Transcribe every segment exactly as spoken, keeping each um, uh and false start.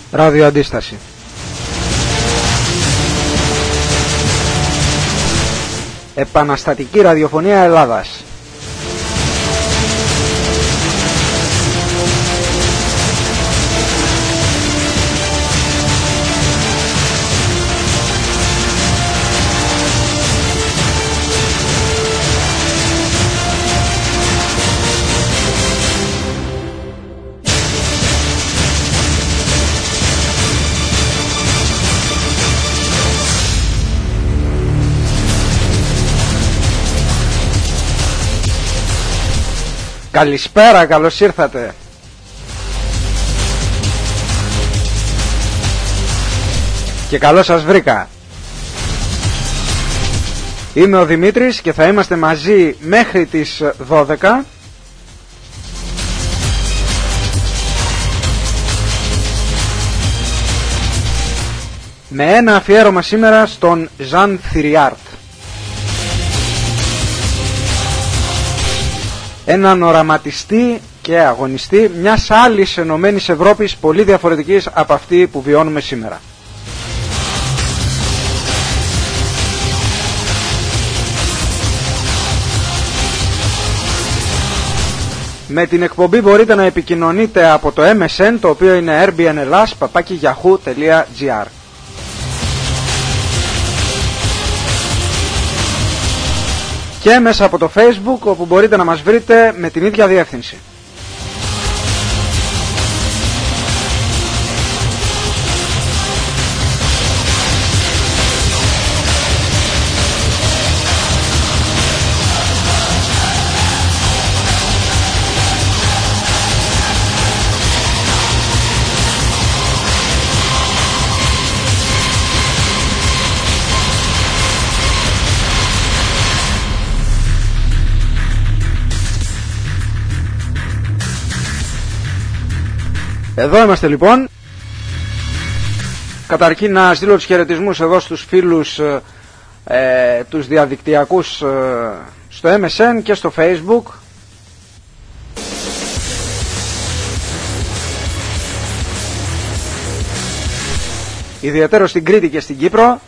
Ραδιοαντίσταση. Επαναστατική ραδιοφωνία Ελλάδας. Καλησπέρα, καλώς ήρθατε. Και καλώς σας βρήκα. Είμαι ο Δημήτρης και θα είμαστε μαζί μέχρι τις δώδεκα. Με ένα αφιέρωμα σήμερα στον Ζαν Θηριάρτ, έναν οραματιστή και αγωνιστή μιας άλλης ενωμένης Ευρώπης πολύ διαφορετικής από αυτή που βιώνουμε σήμερα. Με την εκπομπή μπορείτε να επικοινωνείτε από το εμ ες εν, το οποίο είναι airbnlas παπάκι yahoo τελεία gr. Και μέσα από το Facebook, όπου μπορείτε να μας βρείτε με την ίδια διεύθυνση. Εδώ είμαστε λοιπόν. Καταρχήν να στείλω τους χαιρετισμούς εδώ στους φίλους ε, τους διαδικτυακούς ε, στο εμ ες εν και στο Facebook. Ιδιαίτερο στην Κρήτη και στην Κύπρο.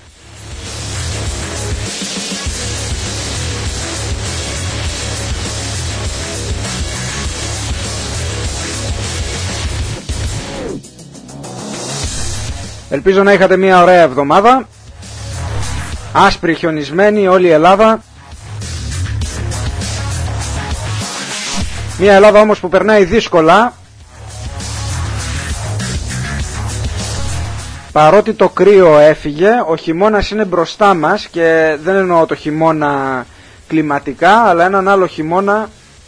Ελπίζω να είχατε μια ωραία εβδομάδα. Άσπρη, χιονισμένη όλη η Ελλάδα. Μια Ελλάδα όμως που περνάει δύσκολα, παρότι το κρύο έφυγε. Ο χειμώνας είναι μπροστά μας, και δεν εννοώ το χειμώνα κλιματικά, αλλά έναν άλλο χειμώνα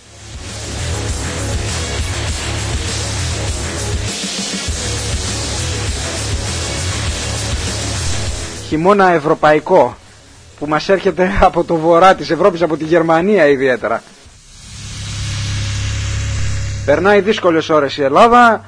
χειμώνα ευρωπαϊκό, που μας έρχεται από το βορρά της Ευρώπης, από τη Γερμανία ιδιαίτερα. Περνάει δύσκολες ώρες η Ελλάδα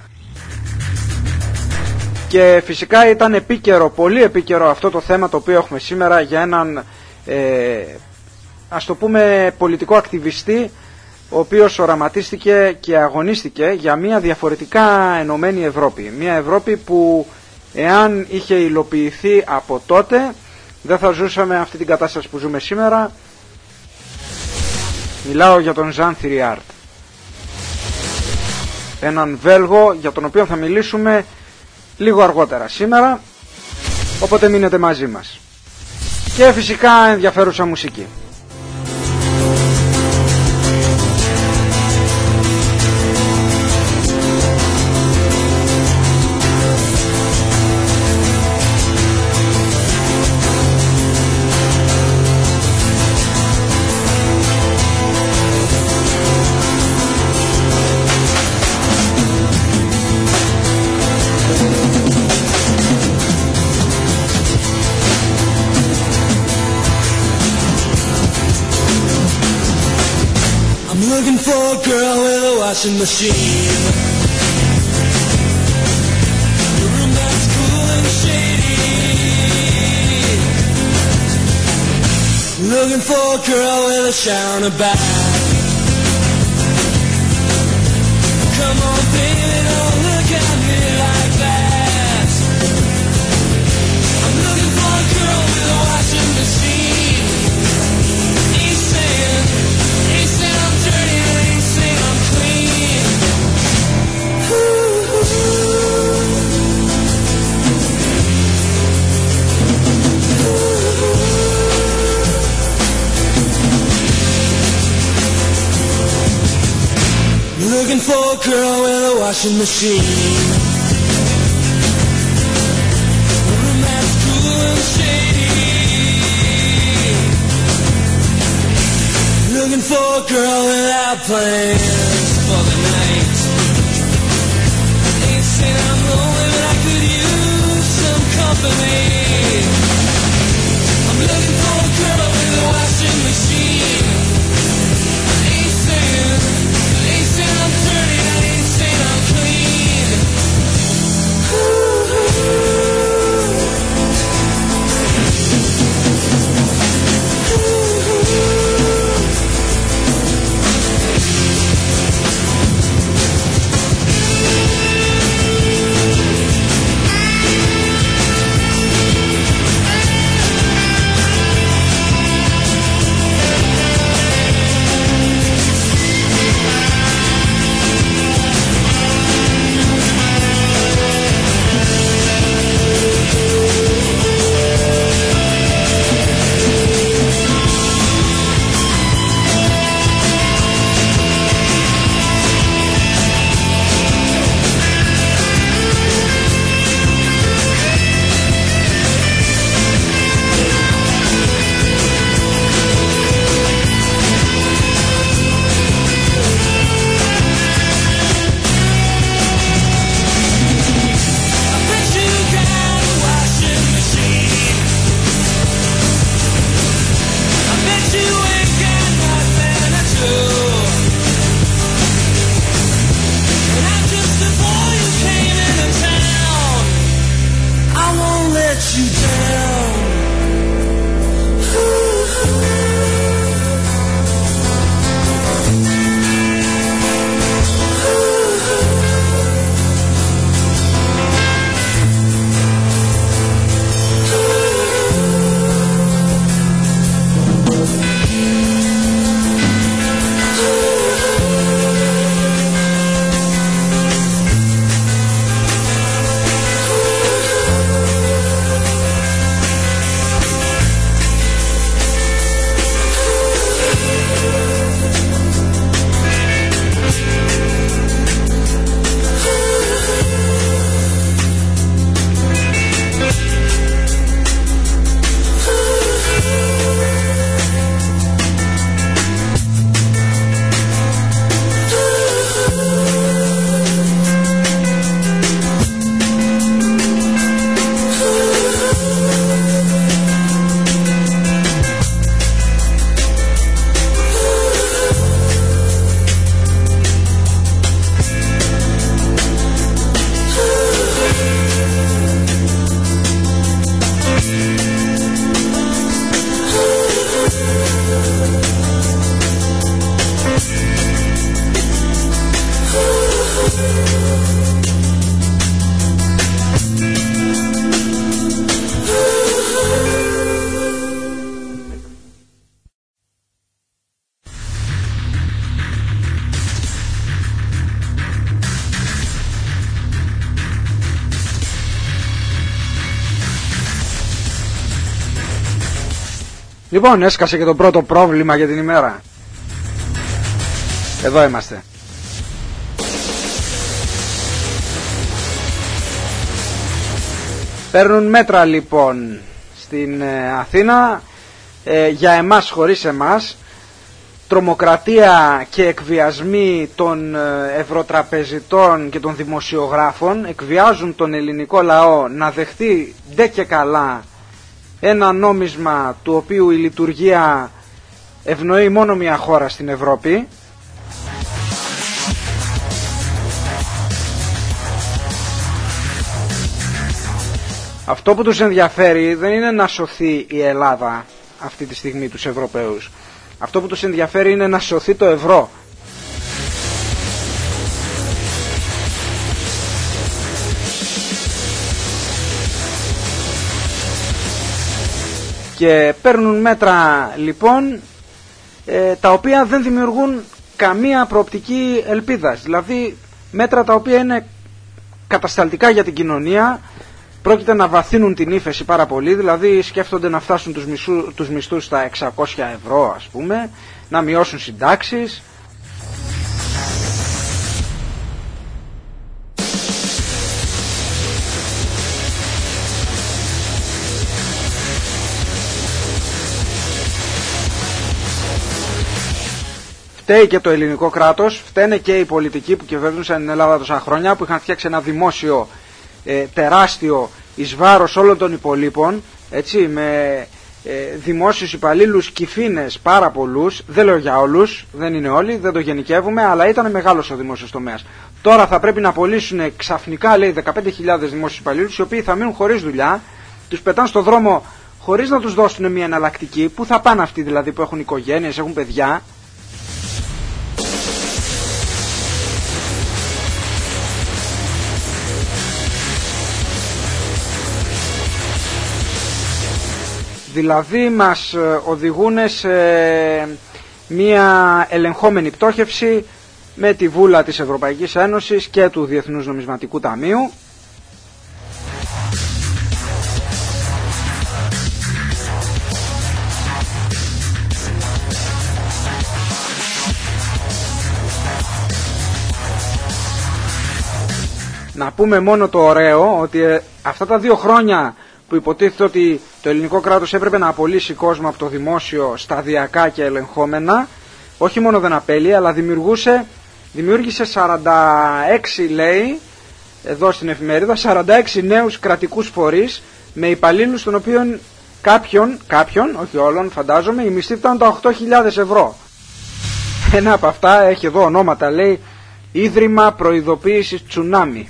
και φυσικά ήταν επίκαιρο, πολύ επίκαιρο αυτό το θέμα το οποίο έχουμε σήμερα, για έναν ε, ας το πούμε πολιτικό ακτιβιστή, ο οποίος οραματίστηκε και αγωνίστηκε για μια διαφορετικά ενωμένη Ευρώπη. Μια Ευρώπη που, εάν είχε υλοποιηθεί από τότε, δεν θα ζούσαμε αυτή την κατάσταση που ζούμε σήμερα. Μιλάω για τον Ζαν Θηριάρτ, έναν Βέλγο για τον οποίο θα μιλήσουμε λίγο αργότερα σήμερα, οπότε μείνετε μαζί μας. Και φυσικά ενδιαφέρουσα μουσική. Looking for a girl with a washing machine, a room that's cool and shady. Looking for a girl with a shower on her back. Come on baby, don't look at me like that. girl with a washing machine. Room that's cool and shady. Looking for a girl without plans for the night. Ain't saying I'm lonely, but I could use some company. I'm looking for a girl with a washing machine. I ain't saying, I ain't saying I'm dirty, I ain't saying I'm clean. Ooh. Λοιπόν, έσκασε και το πρώτο πρόβλημα για την ημέρα. Εδώ είμαστε. Παίρνουν μέτρα λοιπόν στην ε, Αθήνα ε, για εμάς χωρίς εμάς. Τρομοκρατία και εκβιασμοί των ε, ευρωτραπεζιτών και των δημοσιογράφων εκβιάζουν τον ελληνικό λαό να δεχτεί ντε και καλά ένα νόμισμα του οποίου η λειτουργία ευνοεί μόνο μια χώρα στην Ευρώπη. Αυτό που τους ενδιαφέρει δεν είναι να σωθεί η Ελλάδα αυτή τη στιγμή τους Ευρωπαίους. Αυτό που τους ενδιαφέρει είναι να σωθεί το ευρώ. Και παίρνουν μέτρα λοιπόν ε, τα οποία δεν δημιουργούν καμία προοπτική ελπίδας. Δηλαδή μέτρα τα οποία είναι κατασταλτικά για την κοινωνία. Πρόκειται να βαθύνουν την ύφεση πάρα πολύ, δηλαδή σκέφτονται να φτάσουν τους, μισού, τους μισθούς στα εξακόσια ευρώ ας πούμε, να μειώσουν συντάξεις. φταίει και το ελληνικό κράτος, φταίνε και οι πολιτικοί που κυβερνούσαν την Ελλάδα τόσα χρόνια, που είχαν φτιάξει ένα δημόσιο ε, τεράστιο εις βάρος όλων των υπολείπων, έτσι, με ε, δημόσιους υπαλλήλους κυφίνες πάρα πολλούς, δεν λέω για όλους, δεν είναι όλοι, δεν το γενικεύουμε, αλλά ήταν μεγάλος ο δημόσιος τομέας. Τώρα θα πρέπει να απολύσουν ξαφνικά, λέει, δεκαπέντε χιλιάδες δημόσιους υπαλλήλους, οι οποίοι θα μείνουν χωρίς δουλειά, τους πετάνε στον δρόμο χωρίς να τους δώσουν μια εναλλακτική. Πού θα πάνε αυτοί δηλαδή που έχουν οικογένειες, έχουν παιδιά? Δηλαδή μας οδηγούν σε μια ελεγχόμενη πτώχευση με τη βούλα της Ευρωπαϊκής Ένωσης και του Διεθνούς Νομισματικού Ταμείου. Να πούμε μόνο το ωραίο, ότι αυτά τα δύο χρόνια που υποτίθεται ότι το ελληνικό κράτος έπρεπε να απολύσει κόσμο από το δημόσιο σταδιακά και ελεγχόμενα, όχι μόνο δεν απέλυε, αλλά δημιουργούσε, δημιούργησε σαράντα έξι, λέει, εδώ στην εφημερίδα, σαράντα έξι νέους κρατικούς φορείς με υπαλλήλους των οποίων κάποιον, κάποιον, όχι όλων φαντάζομαι, οι μισθοί φτάνουν τα οκτώ χιλιάδες ευρώ. Ένα από αυτά έχει εδώ ονόματα, λέει, Ίδρυμα Προειδοποίησης Τσουνάμι.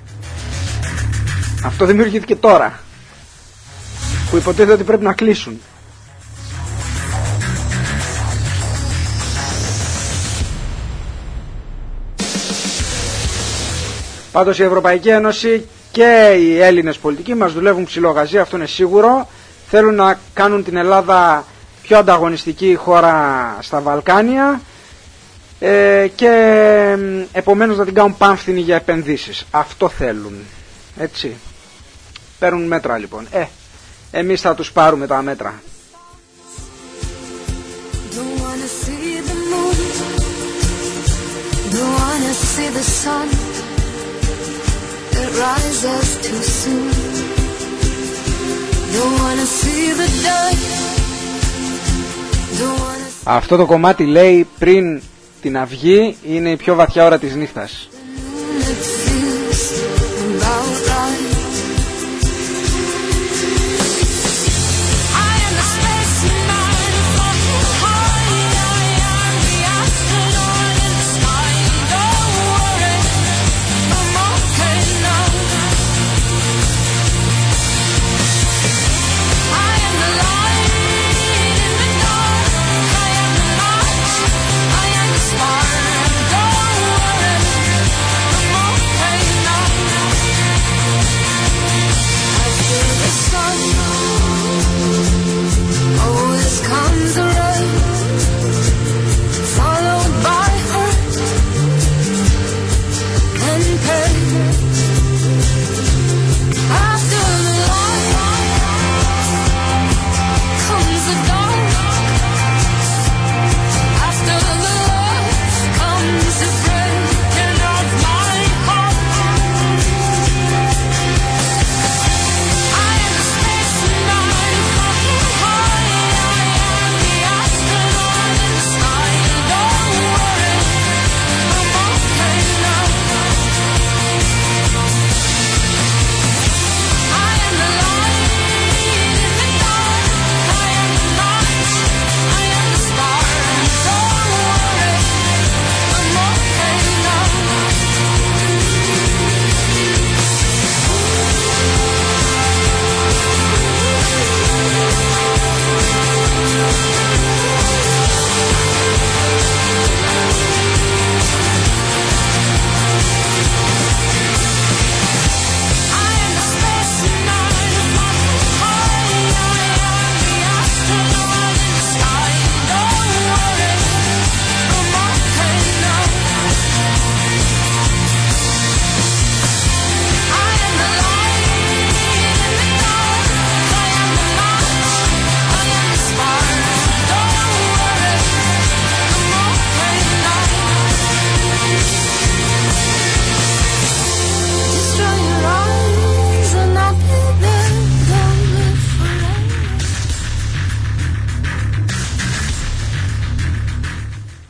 Αυτό δημιουργήθηκε τώρα, που υποτίθεται ότι πρέπει να κλείσουν. Πάντως η Ευρωπαϊκή Ένωση και οι Έλληνες πολιτικοί μας δουλεύουν ψιλογαζί, αυτό είναι σίγουρο. Θέλουν να κάνουν την Ελλάδα πιο ανταγωνιστική χώρα στα Βαλκάνια ε, και επομένως να την κάνουν πάμφθηνη για επενδύσεις. Αυτό θέλουν. Έτσι. Παίρνουν μέτρα λοιπόν. Ε, εμείς θα τους πάρουμε τα μέτρα. Αυτό το κομμάτι, λέει, πριν την αυγή είναι η πιο βαθιά ώρα της νύχτας.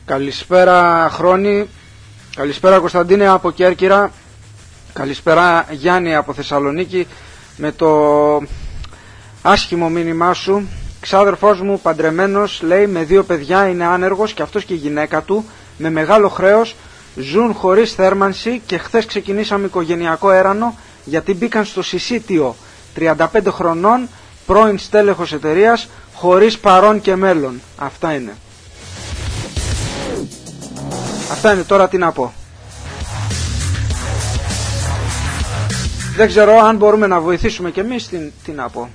Καλησπέρα Χρόνη, καλησπέρα Κωνσταντίνε από Κέρκυρα, καλησπέρα Γιάννη από Θεσσαλονίκη. Με το άσχημο μήνυμά σου, ξάδερφός μου παντρεμένος, λέει, με δύο παιδιά, είναι άνεργος και αυτός και η γυναίκα του, με μεγάλο χρέος, ζουν χωρίς θέρμανση και χθες ξεκινήσαμε οικογενειακό έρανο γιατί μπήκαν στο συσίτιο, τριάντα πέντε χρονών, πρώην στέλεχος εταιρείας, χωρίς παρόν και μέλλον. Αυτά είναι. Αυτά είναι, τώρα τι να πω. Δεν ξέρω αν μπορούμε να βοηθήσουμε κι εμείς, τι, τι να πω.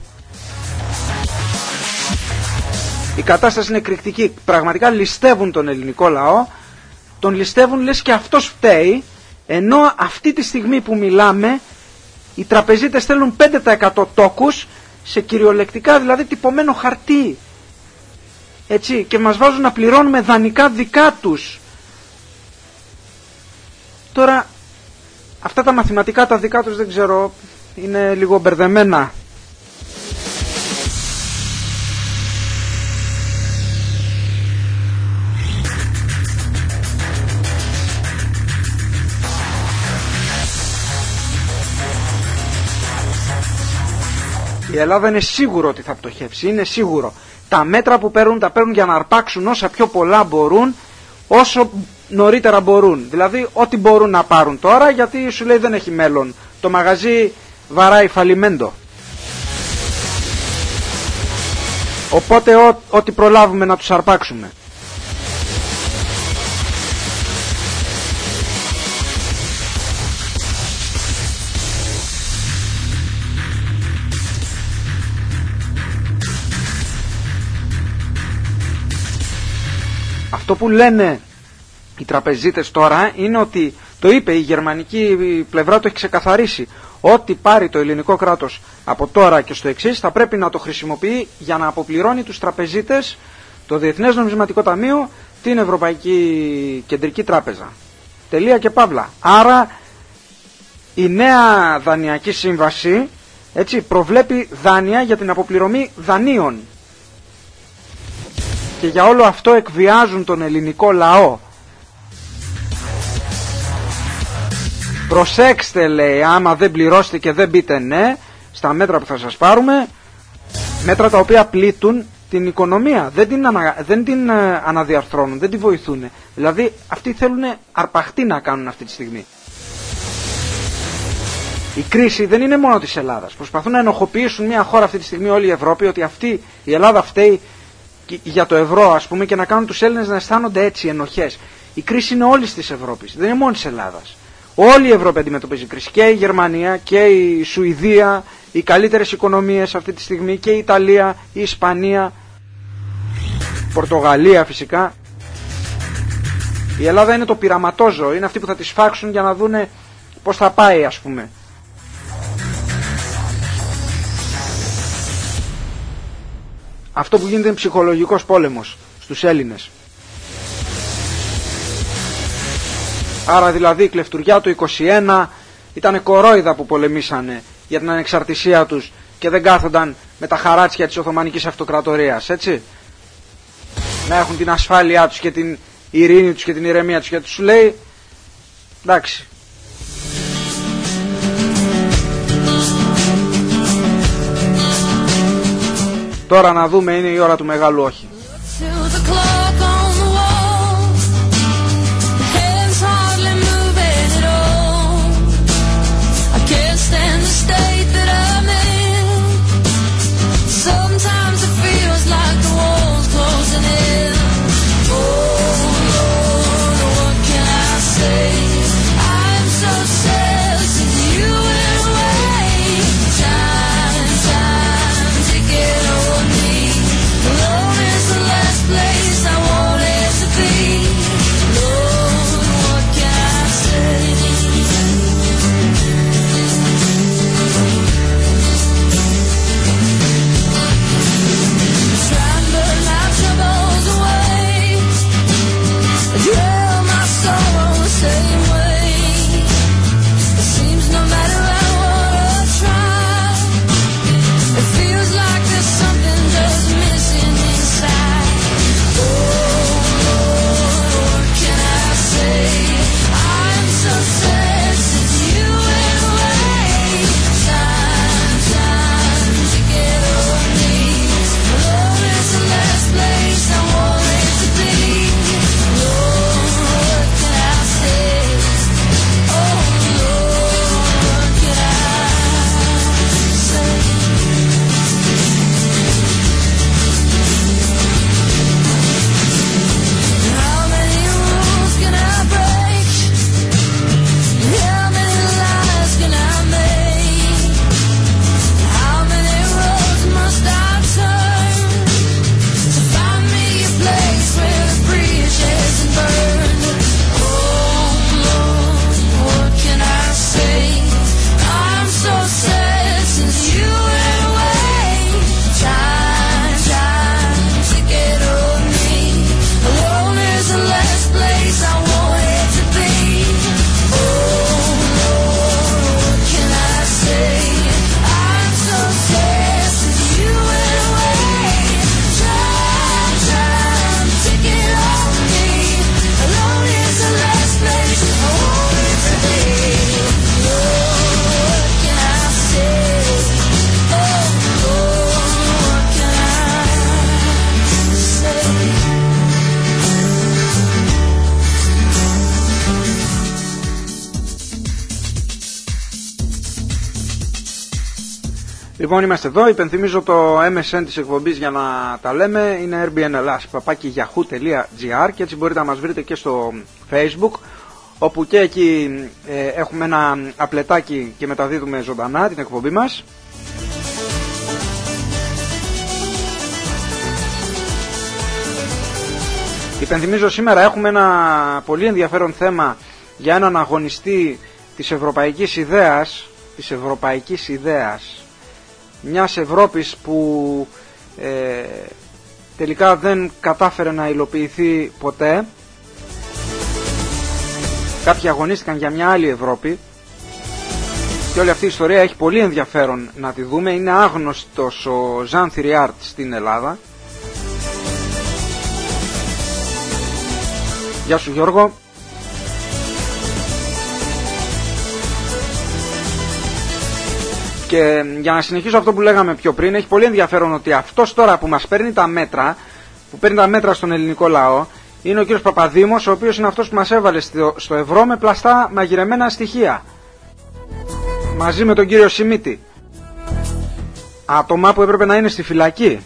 Η κατάσταση είναι εκρηκτική. Πραγματικά ληστεύουν τον ελληνικό λαό. Τον ληστεύουν λες και αυτός φταίει. Ενώ αυτή τη στιγμή που μιλάμε οι τραπεζίτες στέλνουν πέντε τοις εκατό τόκους σε κυριολεκτικά δηλαδή τυπωμένο χαρτί. Έτσι, και μας βάζουν να πληρώνουμε δανεικά δικά τους. Τώρα αυτά τα μαθηματικά τα δικά τους δεν ξέρω, είναι λίγο μπερδεμένα. Η Ελλάδα είναι σίγουρο ότι θα πτωχεύσει, είναι σίγουρο. Τα μέτρα που παίρνουν τα παίρνουν για να αρπάξουν όσα πιο πολλά μπορούν, όσο νωρίτερα μπορούν. Δηλαδή ό,τι μπορούν να πάρουν τώρα, γιατί σου λέει δεν έχει μέλλον. Το μαγαζί βαράει φαλιμέντο. Οπότε ό, ό,τι προλάβουμε να τους αρπάξουμε. Αυτό που λένε οι τραπεζίτες τώρα είναι ότι, το είπε η γερμανική πλευρά, το έχει ξεκαθαρίσει, ό,τι πάρει το ελληνικό κράτος από τώρα και στο εξής θα πρέπει να το χρησιμοποιεί για να αποπληρώνει τους τραπεζίτες, το Διεθνές Νομισματικό Ταμείο, την Ευρωπαϊκή Κεντρική Τράπεζα. Τελεία και παύλα. Άρα η νέα δανειακή σύμβαση, έτσι, προβλέπει δάνεια για την αποπληρωμή δανείων. Και για όλο αυτό εκβιάζουν τον ελληνικό λαό. Προσέξτε, λέει, άμα δεν πληρώσετε και δεν πείτε ναι στα μέτρα που θα σας πάρουμε, μέτρα τα οποία πλήττουν την οικονομία, δεν την, ανα, δεν την ε, αναδιαρθρώνουν, δεν τη βοηθούν. Δηλαδή αυτοί θέλουν αρπαχτή να κάνουν αυτή τη στιγμή. Η κρίση δεν είναι μόνο της Ελλάδας. Προσπαθούν να ενοχοποιήσουν μια χώρα αυτή τη στιγμή, όλη η Ευρώπη, ότι αυτή η Ελλάδα φταίει για το ευρώ, ας πούμε, και να κάνουν τους Έλληνες να αισθάνονται έτσι ενοχές. Η κρίση είναι όλης της Ευρώπης, δεν είναι μόνο της Ελλάδας. Όλη η Ευρώπη αντιμετωπίζει κρίση. Και η Γερμανία και η Σουηδία, οι καλύτερες οικονομίες αυτή τη στιγμή, και η Ιταλία, η Ισπανία, η Πορτογαλία φυσικά. Η Ελλάδα είναι το πειραματόζωο, είναι αυτοί που θα τις φάξουν για να δούνε πώς θα πάει, ας πούμε. Αυτό που γίνεται είναι ψυχολογικός πόλεμος στους Έλληνες. Άρα δηλαδή η κλεφτουριά του είκοσι ένα ήταν κορόιδα που πολεμήσανε για την ανεξαρτησία τους και δεν κάθονταν με τα χαράτσια της Οθωμανικής Αυτοκρατορίας, έτσι. Να έχουν την ασφάλειά τους και την ειρήνη τους και την ηρεμία τους, γιατί σου λέει εντάξει. Τώρα να δούμε, είναι η ώρα του μεγάλου όχι. Love is Λοιπόν, είμαστε εδώ. Υπενθυμίζω το εμ ες εν της εκπομπής για να τα λέμε. Είναι airbnls παπάκι yahoo τελεία gr και έτσι μπορείτε να μας βρείτε και στο Facebook, όπου και εκεί ε, έχουμε ένα απλετάκι και μεταδίδουμε ζωντανά την εκπομπή μας. Υπενθυμίζω σήμερα έχουμε ένα πολύ ενδιαφέρον θέμα για έναν αγωνιστή της ευρωπαϊκής ιδέας, της ευρωπαϊκής ιδέας, μιας Ευρώπης που ε, τελικά δεν κατάφερε να υλοποιηθεί ποτέ. Κάποιοι αγωνίστηκαν για μια άλλη Ευρώπη και όλη αυτή η ιστορία έχει πολύ ενδιαφέρον να τη δούμε. Είναι άγνωστος ο Ζαν Θηριάρτ στην Ελλάδα. Γεια σου Γιώργο. Και για να συνεχίσω αυτό που λέγαμε πιο πριν, έχει πολύ ενδιαφέρον ότι αυτός τώρα που μας παίρνει τα μέτρα, που παίρνει τα μέτρα στον ελληνικό λαό, είναι ο κύριος Παπαδήμος, ο οποίος είναι αυτός που μας έβαλε στο ευρώ με πλαστά μαγειρεμένα στοιχεία. Μαζί με τον κύριο Σιμίτη. Άτομα που έπρεπε να είναι στη φυλακή.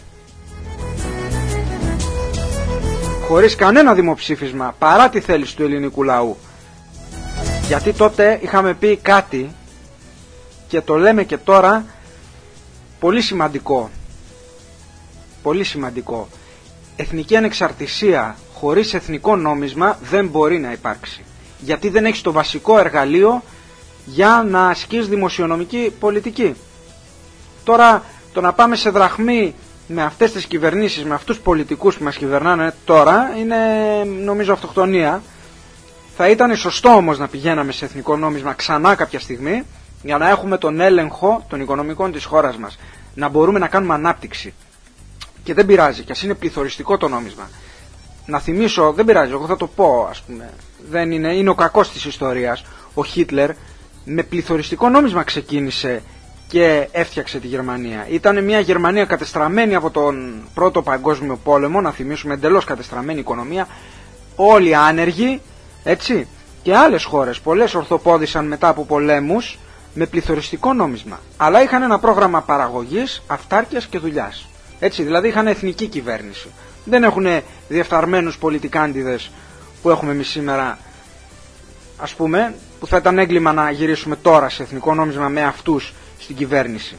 Χωρίς κανένα δημοψήφισμα, παρά τη θέληση του ελληνικού λαού. Γιατί τότε είχαμε πει κάτι, και το λέμε και τώρα, πολύ σημαντικό. Πολύ σημαντικό. Εθνική ανεξαρτησία χωρίς εθνικό νόμισμα δεν μπορεί να υπάρξει. Γιατί δεν έχεις το βασικό εργαλείο για να ασκείς δημοσιονομική πολιτική. Τώρα το να πάμε σε δραχμή με αυτές τις κυβερνήσεις, με αυτούς τους πολιτικούς που μας κυβερνάνε τώρα, είναι νομίζω αυτοκτονία. Θα ήταν σωστό όμως να πηγαίναμε σε εθνικό νόμισμα ξανά κάποια στιγμή, για να έχουμε τον έλεγχο των οικονομικών της χώρας μας, να μπορούμε να κάνουμε ανάπτυξη. Και δεν πειράζει, κι ας είναι πληθωριστικό το νόμισμα. Να θυμίσω, δεν πειράζει, εγώ θα το πω, ας πούμε, δεν είναι, είναι ο κακός της ιστορίας. Ο Χίτλερ με πληθωριστικό νόμισμα ξεκίνησε και έφτιαξε τη Γερμανία. Ήταν μια Γερμανία κατεστραμμένη από τον Πρώτο Παγκόσμιο Πόλεμο, να θυμίσουμε, εντελώς κατεστραμμένη οικονομία, όλοι άνεργοι, έτσι, και άλλες χώρες, πολλές ορθοπόδησαν μετά από πολέμους με πληθωριστικό νόμισμα. Αλλά είχαν ένα πρόγραμμα παραγωγής, αυτάρκειας και δουλειάς. Έτσι, δηλαδή είχαν εθνική κυβέρνηση. Δεν έχουν διεφθαρμένους πολιτικάντιδες που έχουμε εμείς σήμερα, ας πούμε, που θα ήταν έγκλημα να γυρίσουμε τώρα σε εθνικό νόμισμα με αυτούς στην κυβέρνηση.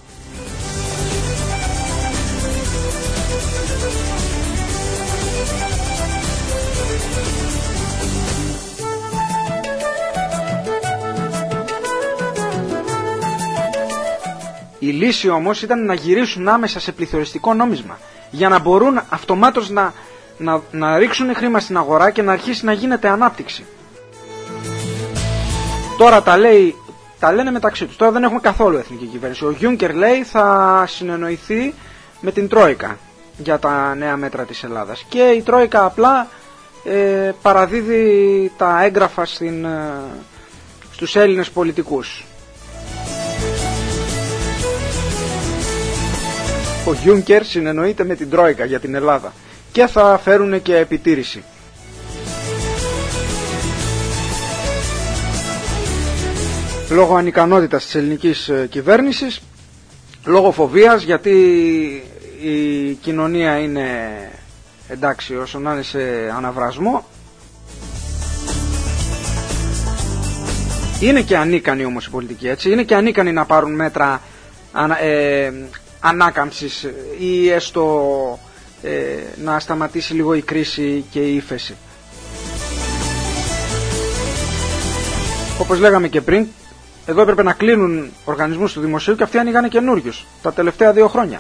Η λύση όμως ήταν να γυρίσουν άμεσα σε πληθωριστικό νόμισμα, για να μπορούν αυτομάτως να, να, να ρίξουν χρήμα στην αγορά και να αρχίσει να γίνεται ανάπτυξη. Τώρα τα, λέει, τα λένε μεταξύ τους, τώρα δεν έχουμε καθόλου εθνική κυβέρνηση. Ο Γιούνκερ λέει θα συνεννοηθεί με την Τρόικα για τα νέα μέτρα της Ελλάδας και η Τρόικα απλά ε, παραδίδει τα έγγραφα στην, ε, στους Έλληνες πολιτικούς. Ο Γιούνκερ συνεννοείται με την Τρόικα για την Ελλάδα και θα φέρουν και επιτήρηση. Λόγω ανικανότητας της ελληνικής κυβέρνησης, λόγω φοβίας, γιατί η κοινωνία είναι, εντάξει, όσο να είναι σε αναβρασμό, είναι και ανίκανοι όμως οι πολιτικοί, έτσι, είναι και ανίκανοι να πάρουν μέτρα ε, ανάκαμψης ή έστω ε, να σταματήσει λίγο η κρίση και η ύφεση. Όπως λέγαμε και πριν, εδώ έπρεπε να κλείνουν οργανισμούς του δημοσίου και αυτοί ανοίγανε καινούριους τα τελευταία δύο χρόνια.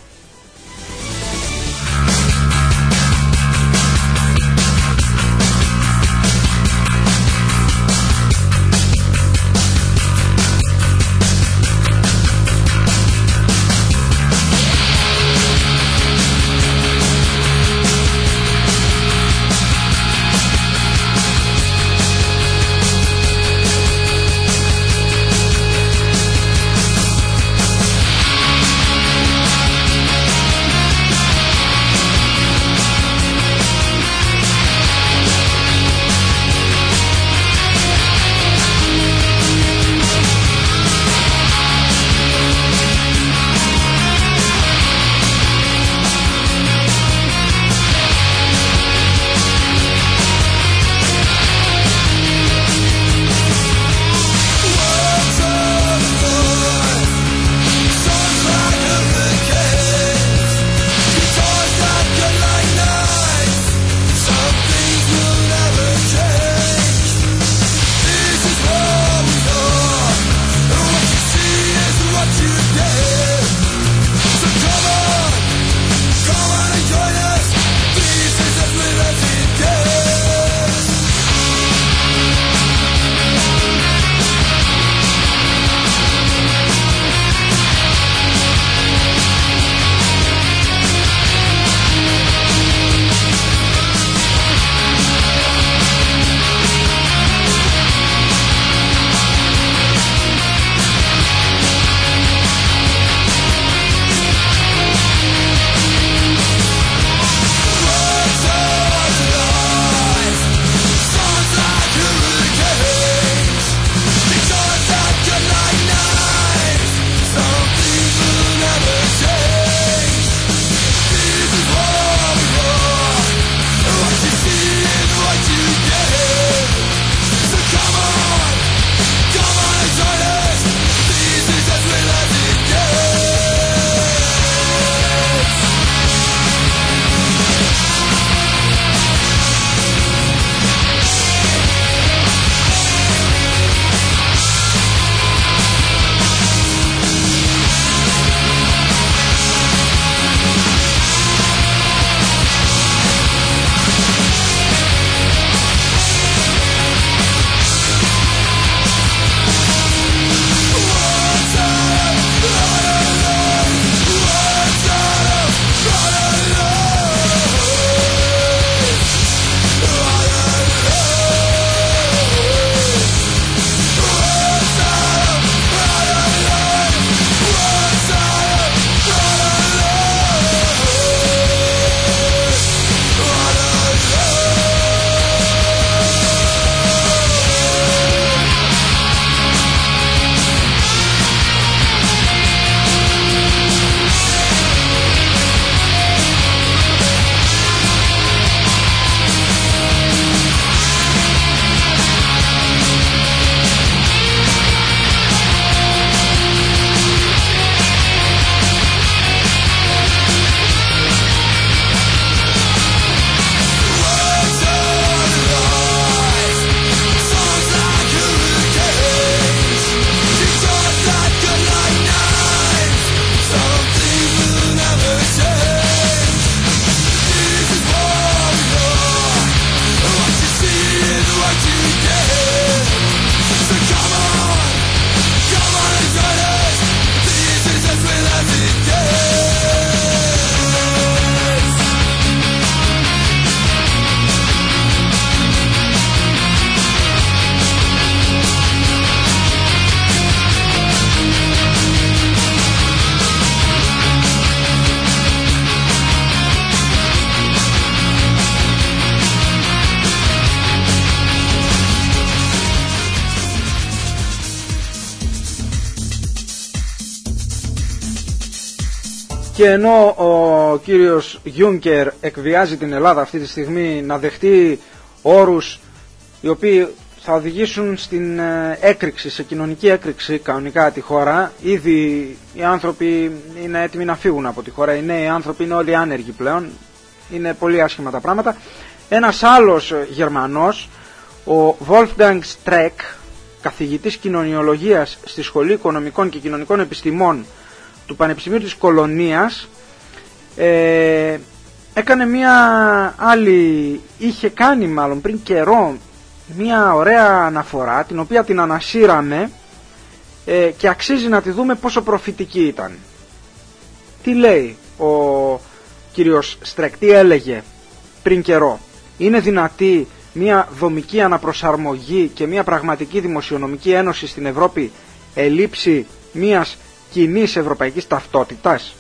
Και ενώ ο κύριος Γιούνκερ εκβιάζει την Ελλάδα αυτή τη στιγμή να δεχτεί όρους οι οποίοι θα οδηγήσουν στην έκρηξη, σε κοινωνική έκρηξη κανονικά τη χώρα, ήδη οι άνθρωποι είναι έτοιμοι να φύγουν από τη χώρα, οι νέοι άνθρωποι είναι όλοι άνεργοι πλέον, είναι πολύ άσχημα τα πράγματα. Ένας άλλος Γερμανός, ο Wolfgang Streeck, καθηγητής κοινωνιολογίας στη Σχολή Οικονομικών και Κοινωνικών Επιστημών του Πανεπιστημίου της Κολονίας, ε, έκανε μια άλλη, είχε κάνει μάλλον πριν καιρό μια ωραία αναφορά, την οποία την ανασύραμε ε, και αξίζει να τη δούμε πόσο προφητική ήταν. Τι λέει ο κύριος Στρεκ, τι έλεγε πριν καιρό? Είναι δυνατή μια δομική αναπροσαρμογή και μια πραγματική δημοσιονομική ένωση στην Ευρώπη ελήψη μιας κοινής ευρωπαϊκής ταυτότητας?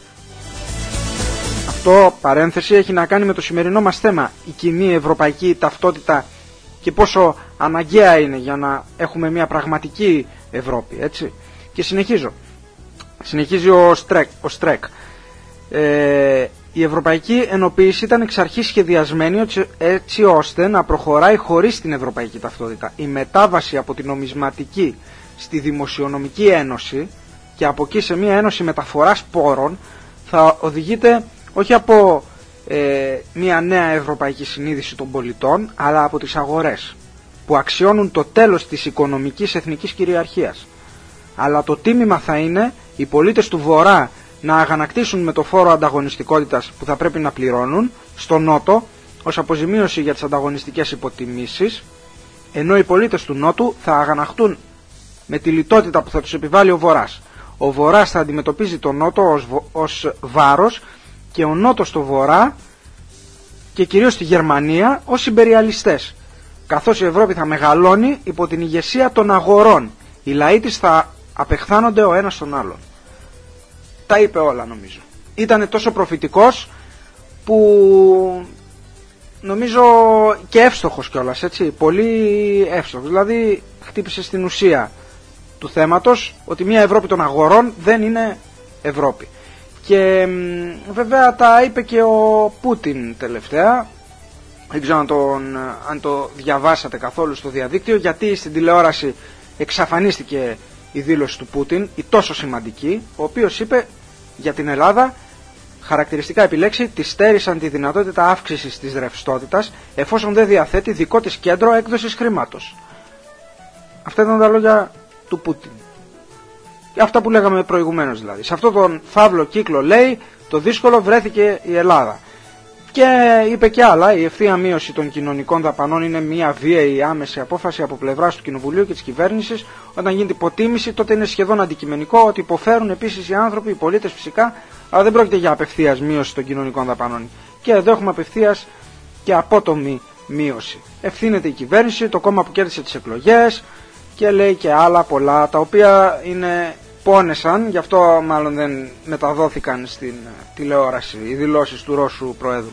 Αυτό, παρένθεση, έχει να κάνει με το σημερινό μας θέμα, η κοινή ευρωπαϊκή ταυτότητα και πόσο αναγκαία είναι για να έχουμε μια πραγματική Ευρώπη, έτσι. Και συνεχίζω. Συνεχίζει ο Στρεκ. Ο Στρεκ. Ε, η ευρωπαϊκή ενοποίηση ήταν εξ αρχής σχεδιασμένη έτσι ώστε να προχωράει χωρίς την ευρωπαϊκή ταυτότητα. Η μετάβαση από την νομισματική στη δημοσιονομική ένωση και από εκεί σε μια ένωση μεταφοράς πόρων θα οδηγείται όχι από ε, μια νέα ευρωπαϊκή συνείδηση των πολιτών, αλλά από τις αγορές που αξιώνουν το τέλος της οικονομικής εθνικής κυριαρχίας. Αλλά το τίμημα θα είναι οι πολίτες του Βορρά να αγανακτήσουν με το φόρο ανταγωνιστικότητας που θα πρέπει να πληρώνουν στο Νότο ως αποζημίωση για τις ανταγωνιστικές υποτιμήσεις, ενώ οι πολίτες του Νότου θα αγαναχτούν με τη λιτότητα που θα τους επιβάλλει ο Βορράς. Ο Βορράς θα αντιμετωπίζει τον Νότο ως, ως βάρος και ο Νότος στο Βορρά και κυρίως στη Γερμανία ως συμπεριαλιστές, καθώς η Ευρώπη θα μεγαλώνει υπό την ηγεσία των αγορών. Οι λαοί της θα απεχθάνονται ο ένας τον άλλον. Τα είπε όλα, νομίζω. Ήτανε τόσο προφητικός που νομίζω και εύστοχος κιόλας, έτσι, πολύ εύστοχος. Δηλαδή χτύπησε στην ουσία του θέματος ότι μια Ευρώπη των αγορών δεν είναι Ευρώπη. Και βέβαια τα είπε και ο Πούτιν τελευταία. Δεν ξέρω αν, τον, αν το διαβάσατε καθόλου στο διαδίκτυο, γιατί στην τηλεόραση εξαφανίστηκε η δήλωση του Πούτιν, η τόσο σημαντική, ο οποίος είπε για την Ελλάδα, χαρακτηριστικά επιλέξει, τη στέρισαν τη δυνατότητα αύξησης της ρευστότητας εφόσον δεν διαθέτει δικό της κέντρο έκδοσης χρήματος. Αυτά ήταν τα λόγια του Πούτιν. Και αυτά που λέγαμε προηγουμένως δηλαδή. Σε αυτόν τον φαύλο κύκλο, λέει, το δύσκολο βρέθηκε η Ελλάδα. Και είπε και άλλα, η ευθεία μείωση των κοινωνικών δαπανών είναι μια βίαιη άμεση απόφαση από πλευράς του Κοινοβουλίου και της κυβέρνησης. Όταν γίνεται υποτίμηση, τότε είναι σχεδόν αντικειμενικό ότι υποφέρουν επίσης οι άνθρωποι, οι πολίτες φυσικά, αλλά δεν πρόκειται για απευθείας μείωση των κοινωνικών δαπανών. Και εδώ έχουμε απευθείας και απότομη μείωση. Ευθύνεται η κυβέρνηση, το κόμμα που κέρδισε τις εκλογές και λέει και άλλα πολλά, τα οποία είναι πόνεσαν, γι' αυτό μάλλον δεν μεταδόθηκαν στην τηλεόραση οι δηλώσεις του Ρώσου Προέδρου.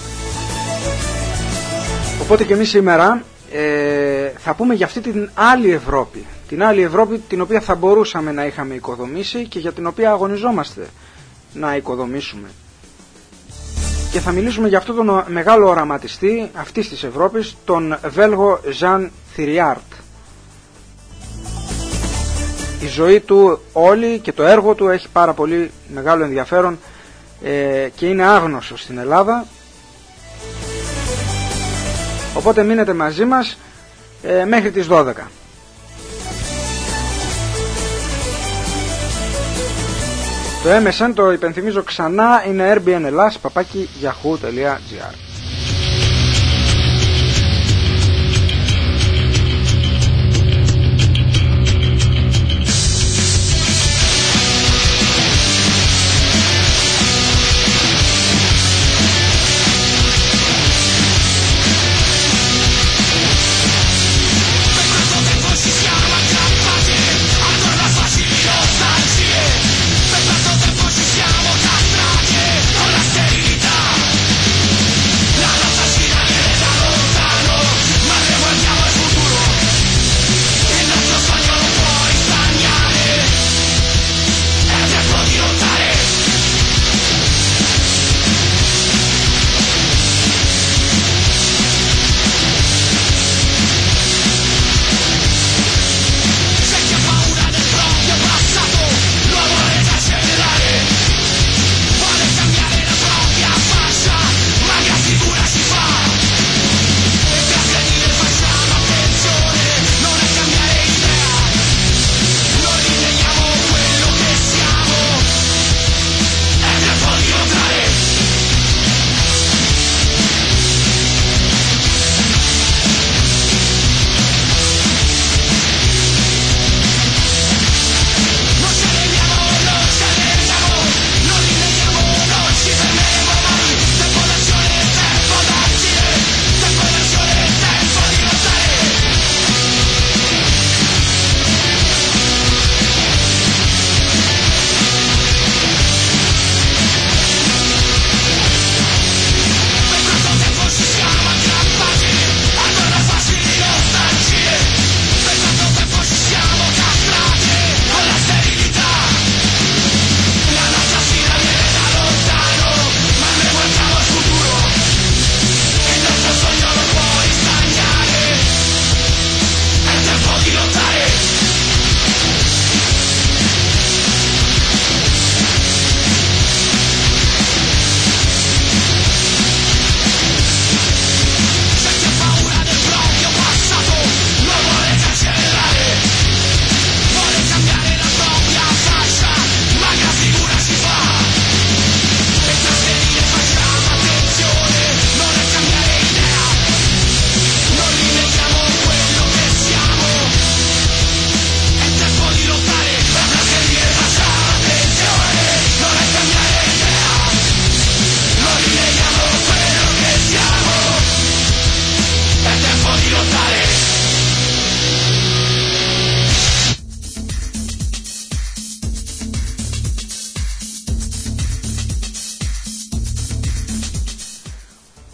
Οπότε και εμείς σήμερα ε, θα πούμε για αυτή την άλλη Ευρώπη. Την άλλη Ευρώπη την οποία θα μπορούσαμε να είχαμε οικοδομήσει και για την οποία αγωνιζόμαστε να οικοδομήσουμε. Και θα μιλήσουμε για αυτόν τον μεγάλο οραματιστή αυτής της Ευρώπης, τον Βέλγο Ζαν Θηριάρτ. Η ζωή του όλη και το έργο του έχει πάρα πολύ μεγάλο ενδιαφέρον ε, και είναι άγνωστο στην Ελλάδα. Οπότε μείνετε μαζί μας ε, μέχρι τις δώδεκα. Το εμ ες εν, το υπενθυμίζω ξανά, είναι airbnlas παπάκι yahoo τελεία gr. Con la sterilità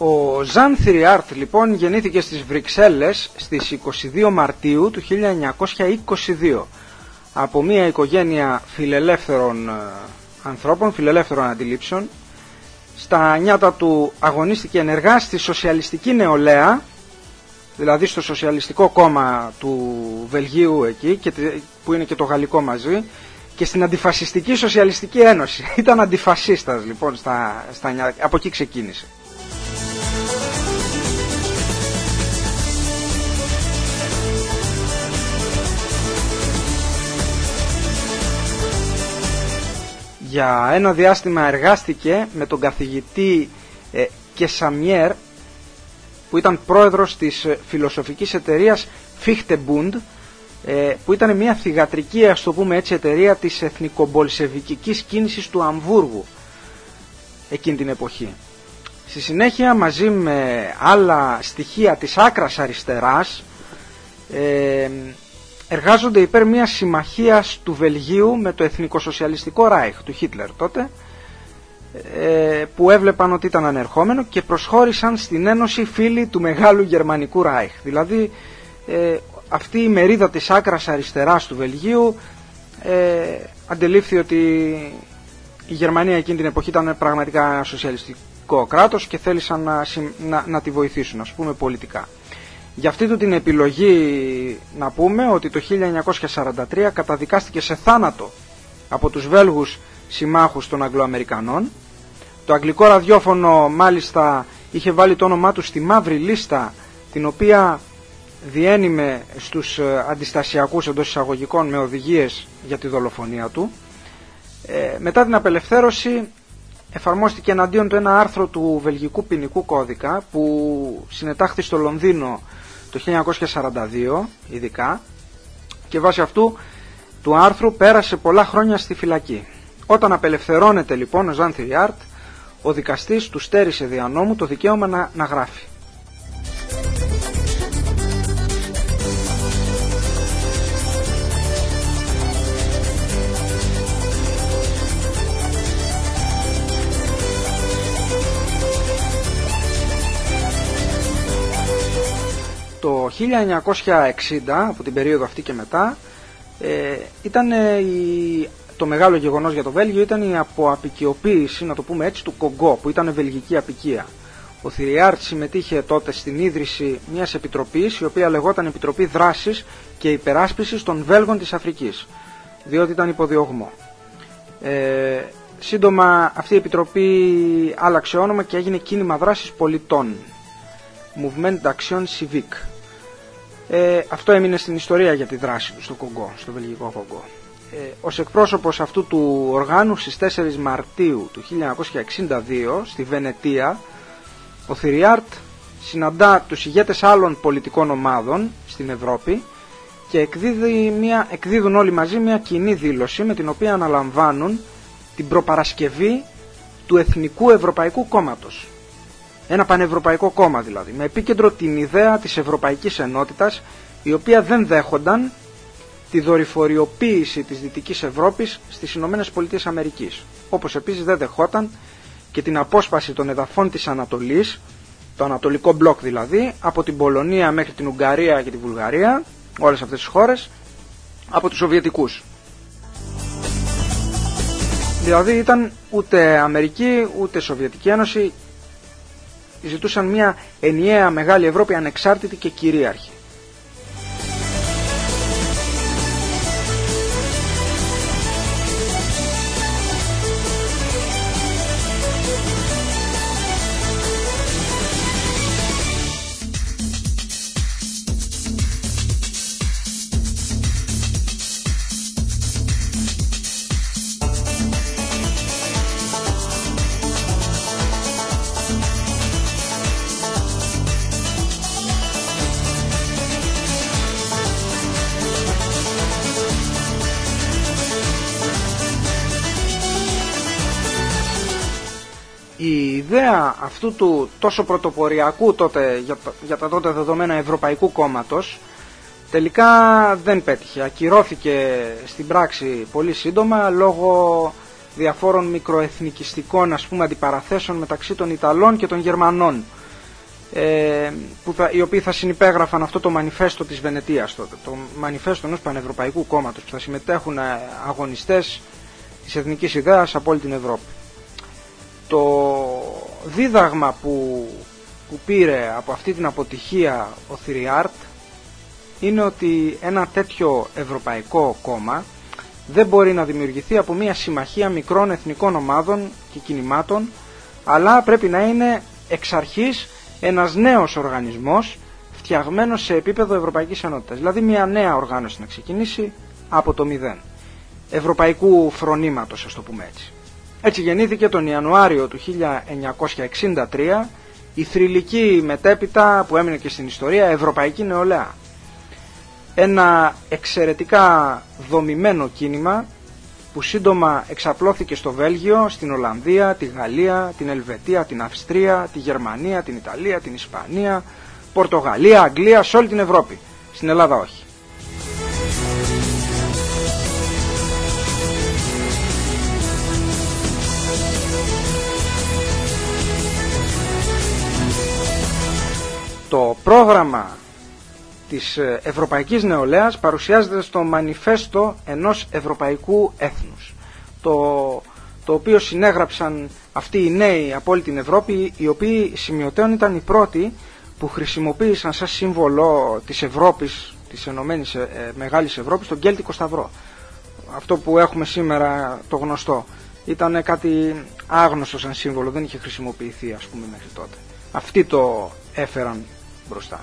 Ο Ζαν Θηριάρτ λοιπόν γεννήθηκε στις Βρυξέλλες στις είκοσι δύο Μαρτίου του χίλια εννιακόσια είκοσι δύο από μια οικογένεια φιλελεύθερων ανθρώπων, φιλελεύθερων αντιλήψεων. Στα νιάτα του αγωνίστηκε ενεργά στη σοσιαλιστική νεολαία, δηλαδή στο Σοσιαλιστικό Κόμμα του Βελγίου εκεί, που είναι και το γαλλικό μαζί, και στην Αντιφασιστική Σοσιαλιστική Ένωση. Ήταν αντιφασίστας λοιπόν, στα, στα νιάτα, από εκεί ξεκίνησε. Για ένα διάστημα εργάστηκε με τον καθηγητή ε, Κεσαμιέρ, που ήταν πρόεδρος της φιλοσοφικής εταιρείας Fichte Bund, ε, που ήταν μια θυγατρική, ας το πούμε έτσι, εταιρεία της εθνικομπολσεβικικής κίνησης του Αμβούργου εκείνη την εποχή. Στη συνέχεια, μαζί με άλλα στοιχεία της άκρας αριστεράς, ε, εργάζονται υπέρ μιας συμμαχίας του Βελγίου με το εθνικοσοσιαλιστικό Ράιχ του Χίτλερ τότε, που έβλεπαν ότι ήταν ανερχόμενο και προσχώρησαν στην Ένωση Φίλοι του Μεγάλου Γερμανικού Ράιχ. Δηλαδή αυτή η μερίδα της άκρας αριστεράς του Βελγίου αντελήφθη ότι η Γερμανία εκείνη την εποχή ήταν πραγματικά σοσιαλιστικό κράτος και θέλησαν να, να, να τη βοηθήσουν, ας πούμε, πολιτικά. Για αυτή του την επιλογή να πούμε ότι το χίλια εννιακόσια σαράντα τρία καταδικάστηκε σε θάνατο από τους Βέλγους συμμάχους των Αγγλοαμερικανών. Το αγγλικό ραδιόφωνο μάλιστα είχε βάλει το όνομά του στη μαύρη λίστα, την οποία διένυμε στους αντιστασιακούς εντός εισαγωγικών με οδηγίες για τη δολοφονία του. Ε, μετά την απελευθέρωση εφαρμόστηκε εναντίον του ένα άρθρο του Βελγικού ποινικού κώδικα που συνετάχθη στο Λονδίνο το χίλια εννιακόσια σαράντα δύο ειδικά, και βάσει αυτού του άρθρου πέρασε πολλά χρόνια στη φυλακή. Όταν απελευθερώνεται λοιπόν ο Ζαν Θηριάρτ, ο δικαστής του στέρισε δια νόμου το δικαίωμα να, να γράφει. Το χίλια εννιακόσια εξήντα, από την περίοδο αυτή και μετά, ε, ήταν η, το μεγάλο γεγονός για το Βέλγιο ήταν η αποαπικιοποίηση, να το πούμε έτσι, του Κογκό, που ήταν βελγική απικία. Ο Θηριάρτ συμμετείχε τότε στην ίδρυση μιας επιτροπής, η οποία λεγόταν Επιτροπή Δράσης και Υπεράσπισης των Βέλγων της Αφρικής, διότι ήταν υποδιωγμό. Ε, σύντομα αυτή η επιτροπή άλλαξε όνομα και έγινε Κίνημα Δράσης Πολιτών, Mouvement d'Action Civique. Ε, αυτό έμεινε στην ιστορία για τη δράση του στο Κογκό, στο βελγικό Κογκό. Ε, ως εκπρόσωπος αυτού του οργάνου, στις τέσσερις Μαρτίου του χίλια εννιακόσια εξήντα δύο στη Βενετία, ο Θηριάρτ συναντά τους ηγέτες άλλων πολιτικών ομάδων στην Ευρώπη και εκδίδει μια, εκδίδουν όλοι μαζί μια κοινή δήλωση με την οποία αναλαμβάνουν την προπαρασκευή του Εθνικού Ευρωπαϊκού Κόμματος. Ένα πανευρωπαϊκό κόμμα δηλαδή, με επίκεντρο την ιδέα της Ευρωπαϊκής Ενότητας, η οποία δεν δέχονταν τη δορυφοριοποίηση της Δυτικής Ευρώπης στις Ηνωμένες Πολιτείες Αμερικής. Όπως επίσης δεν δεχόταν και την απόσπαση των εδαφών της Ανατολής, το Ανατολικό Μπλοκ δηλαδή, από την Πολωνία μέχρι την Ουγγαρία και τη Βουλγαρία, όλες αυτές τις χώρες, από τους Σοβιετικούς. Δηλαδή ήταν ούτε Αμερική ούτε Σοβιετική Ένωση, ζητούσαν μια ενιαία μεγάλη Ευρώπη ανεξάρτητη και κυρίαρχη. Η ιδέα αυτού του τόσο πρωτοποριακού τότε, για, τα, για τα τότε δεδομένα Ευρωπαϊκού Κόμματος, τελικά δεν πέτυχε. Ακυρώθηκε στην πράξη πολύ σύντομα λόγω διαφόρων μικροεθνικιστικών, ας πούμε, αντιπαραθέσεων μεταξύ των Ιταλών και των Γερμανών ε, που θα, οι οποίοι θα συνυπέγραφαν αυτό το μανιφέστο της Βενετίας τότε, το μανιφέστο ενός πανευρωπαϊκού κόμματος, που θα συμμετέχουν αγωνιστές της εθνικής ιδέας από όλη την Ευρώπη. Το δίδαγμα που, που πήρε από αυτή την αποτυχία ο Θηριάρτ είναι ότι ένα τέτοιο ευρωπαϊκό κόμμα δεν μπορεί να δημιουργηθεί από μια συμμαχία μικρών εθνικών ομάδων και κινημάτων, αλλά πρέπει να είναι εξ αρχής ένας νέος οργανισμός φτιαγμένος σε επίπεδο Ευρωπαϊκής Ενότητας. Δηλαδή μια νέα οργάνωση να ξεκινήσει από το μηδέν. Ευρωπαϊκού φρονήματος, ας το πούμε έτσι. Έτσι γεννήθηκε τον Ιανουάριο του χίλια εννιακόσια εξήντα τρία η θρυλική μετέπειτα που έμεινε και στην ιστορία Ευρωπαϊκή Νεολαία. Ένα εξαιρετικά δομημένο κίνημα που σύντομα εξαπλώθηκε στο Βέλγιο, στην Ολλανδία, τη Γαλλία, την Ελβετία, την Αυστρία, τη Γερμανία, την Ιταλία, την Ισπανία, Πορτογαλία, Αγγλία, σε όλη την Ευρώπη. Στην Ελλάδα όχι. Το πρόγραμμα της Ευρωπαϊκής Νεολαίας παρουσιάζεται στο μανιφέστο ενός ευρωπαϊκού έθνους, το, το οποίο συνέγραψαν αυτοί οι νέοι από όλη την Ευρώπη, οι οποίοι σημειωτέων ήταν οι πρώτοι που χρησιμοποίησαν σαν σύμβολο της Ευρώπης, της Ενωμένης ε, Μεγάλης Ευρώπης, τον Κέλτικο Σταυρό. Αυτό που έχουμε σήμερα το γνωστό. Ήταν κάτι άγνωστο σαν σύμβολο, δεν είχε χρησιμοποιηθεί, ας πούμε, μέχρι τότε. Αυτοί το έφεραν μπροστά.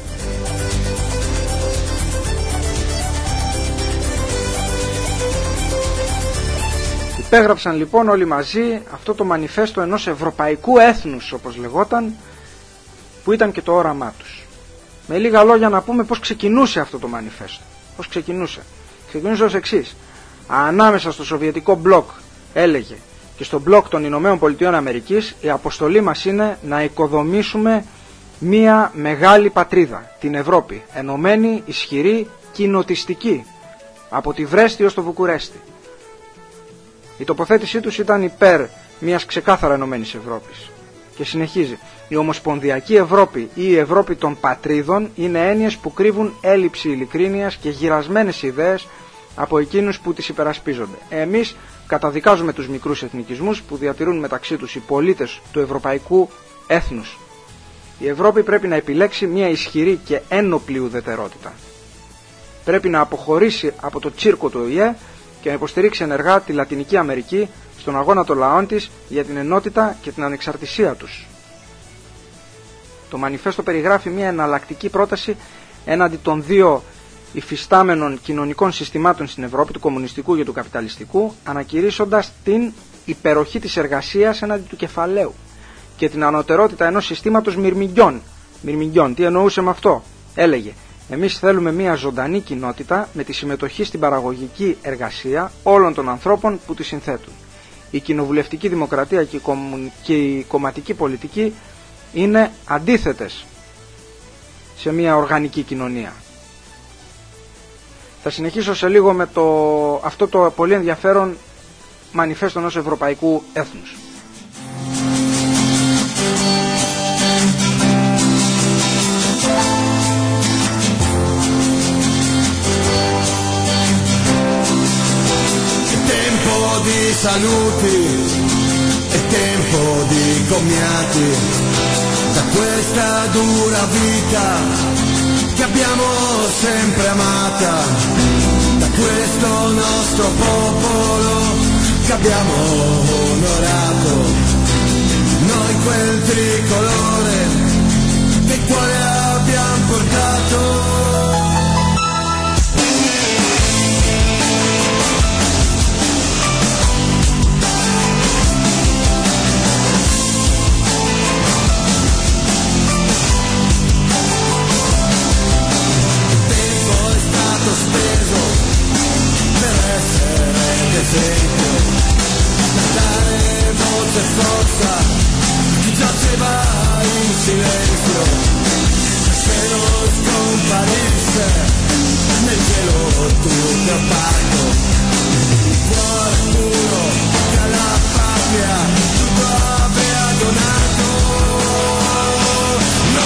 Υπέγραψαν λοιπόν όλοι μαζί αυτό το μανιφέστο ενός ευρωπαϊκού έθνους, όπως λεγόταν, που ήταν και το όραμά τους. Με λίγα λόγια να πούμε πώς ξεκινούσε αυτό το μανιφέστο. Πώς ξεκινούσε. Ξεκινούσε ως εξής. Ανάμεσα στο Σοβιετικό μπλοκ, έλεγε, και στο μπλοκ των Ηνωμένων Πολιτειών Αμερικής, η αποστολή μας είναι να οικοδομήσουμε μία μεγάλη πατρίδα, την Ευρώπη, ενωμένη, ισχυρή, κοινοτιστική, από τη Βρέστη ως το Βουκουρέστι. Η τοποθέτησή τους ήταν υπέρ μιας ξεκάθαρα ενωμένης Ευρώπης. Και συνεχίζει. Η Ομοσπονδιακή Ευρώπη ή η Ευρώπη των πατρίδων είναι έννοιες που κρύβουν έλλειψη ειλικρίνειας και γυρασμένες ιδέες από εκείνους που τις υπερασπίζονται. Εμείς καταδικάζουμε τους μικρούς εθνικισμούς που διατηρούν μεταξύ τους οι πολίτες του ευρωπαϊκού έθνους. Η Ευρώπη πρέπει να επιλέξει μια ισχυρή και ένοπλη ουδετερότητα. Πρέπει να αποχωρήσει από το τσίρκο του Ο Η Ε και να υποστηρίξει ενεργά τη Λατινική Αμερική στον αγώνα των λαών της για την ενότητα και την ανεξαρτησία τους. Το μανιφέστο περιγράφει μια εναλλακτική πρόταση έναντι των δύο υφιστάμενων κοινωνικών συστημάτων στην Ευρώπη, του κομμουνιστικού και του καπιταλιστικού, ανακηρύσσοντας την υπεροχή της εργασίας έναντι του κεφαλαίου και την ανωτερότητα ενός συστήματος μυρμηγκιών. Μυρμηγκιών, τι εννοούσε με αυτό? Έλεγε, εμείς θέλουμε μια ζωντανή κοινότητα με τη συμμετοχή στην παραγωγική εργασία όλων των ανθρώπων που τη συνθέτουν. Η κοινοβουλευτική δημοκρατία και η, κομμουν... και η κομματική πολιτική είναι αντίθετες σε μια οργανική κοινωνία. Θα συνεχίσω σε λίγο με το... αυτό το πολύ ενδιαφέρον μανιφέστο ενός ευρωπαϊκού έθνους. Di saluti e tempo di commiati da questa dura vita che abbiamo sempre amata, da questo nostro popolo che abbiamo onorato, noi quel tricolore del quale abbiamo portato. Speso per essere d'esempio, da dare voce e forza a chi giaceva in silenzio, se non scomparisse nel cielo tutto opaco, il cuore puro che alla patria tutto aveva donato.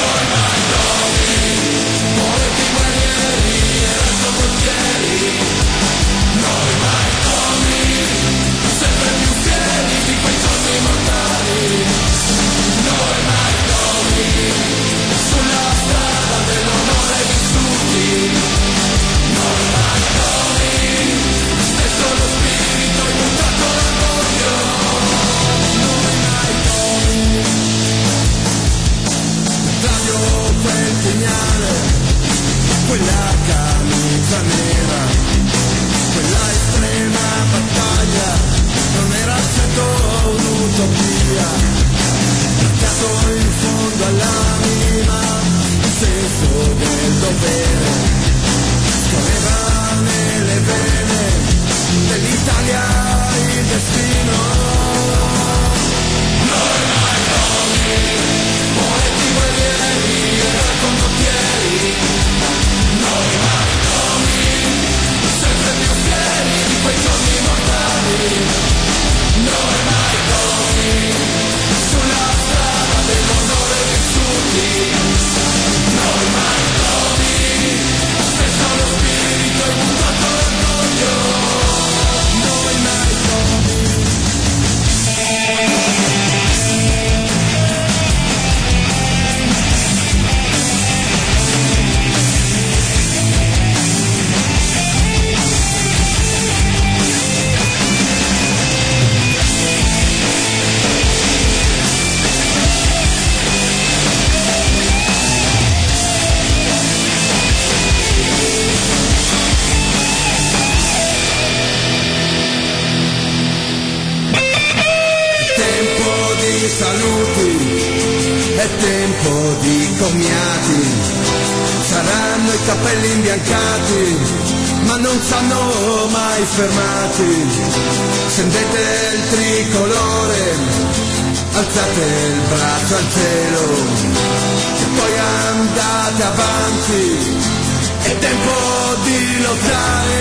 saluti, è tempo di commiati, saranno i capelli imbiancati, ma non s'hanno mai fermati. Scendete il tricolore, alzate il braccio al cielo e poi andate avanti, è tempo di lottare.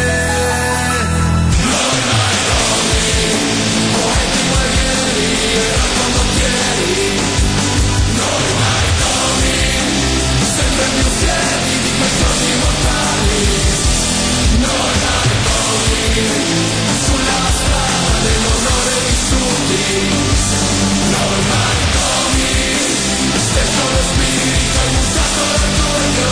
Noi maratoni, poeti guerrieri e raccontatori, noi maratoni, sempre più fieri di quei giorni mortali. Noi maratoni, sulla strada dell'onore vissuti. Noi maratoni, stesso lo spirito e mutato l'orgoglio.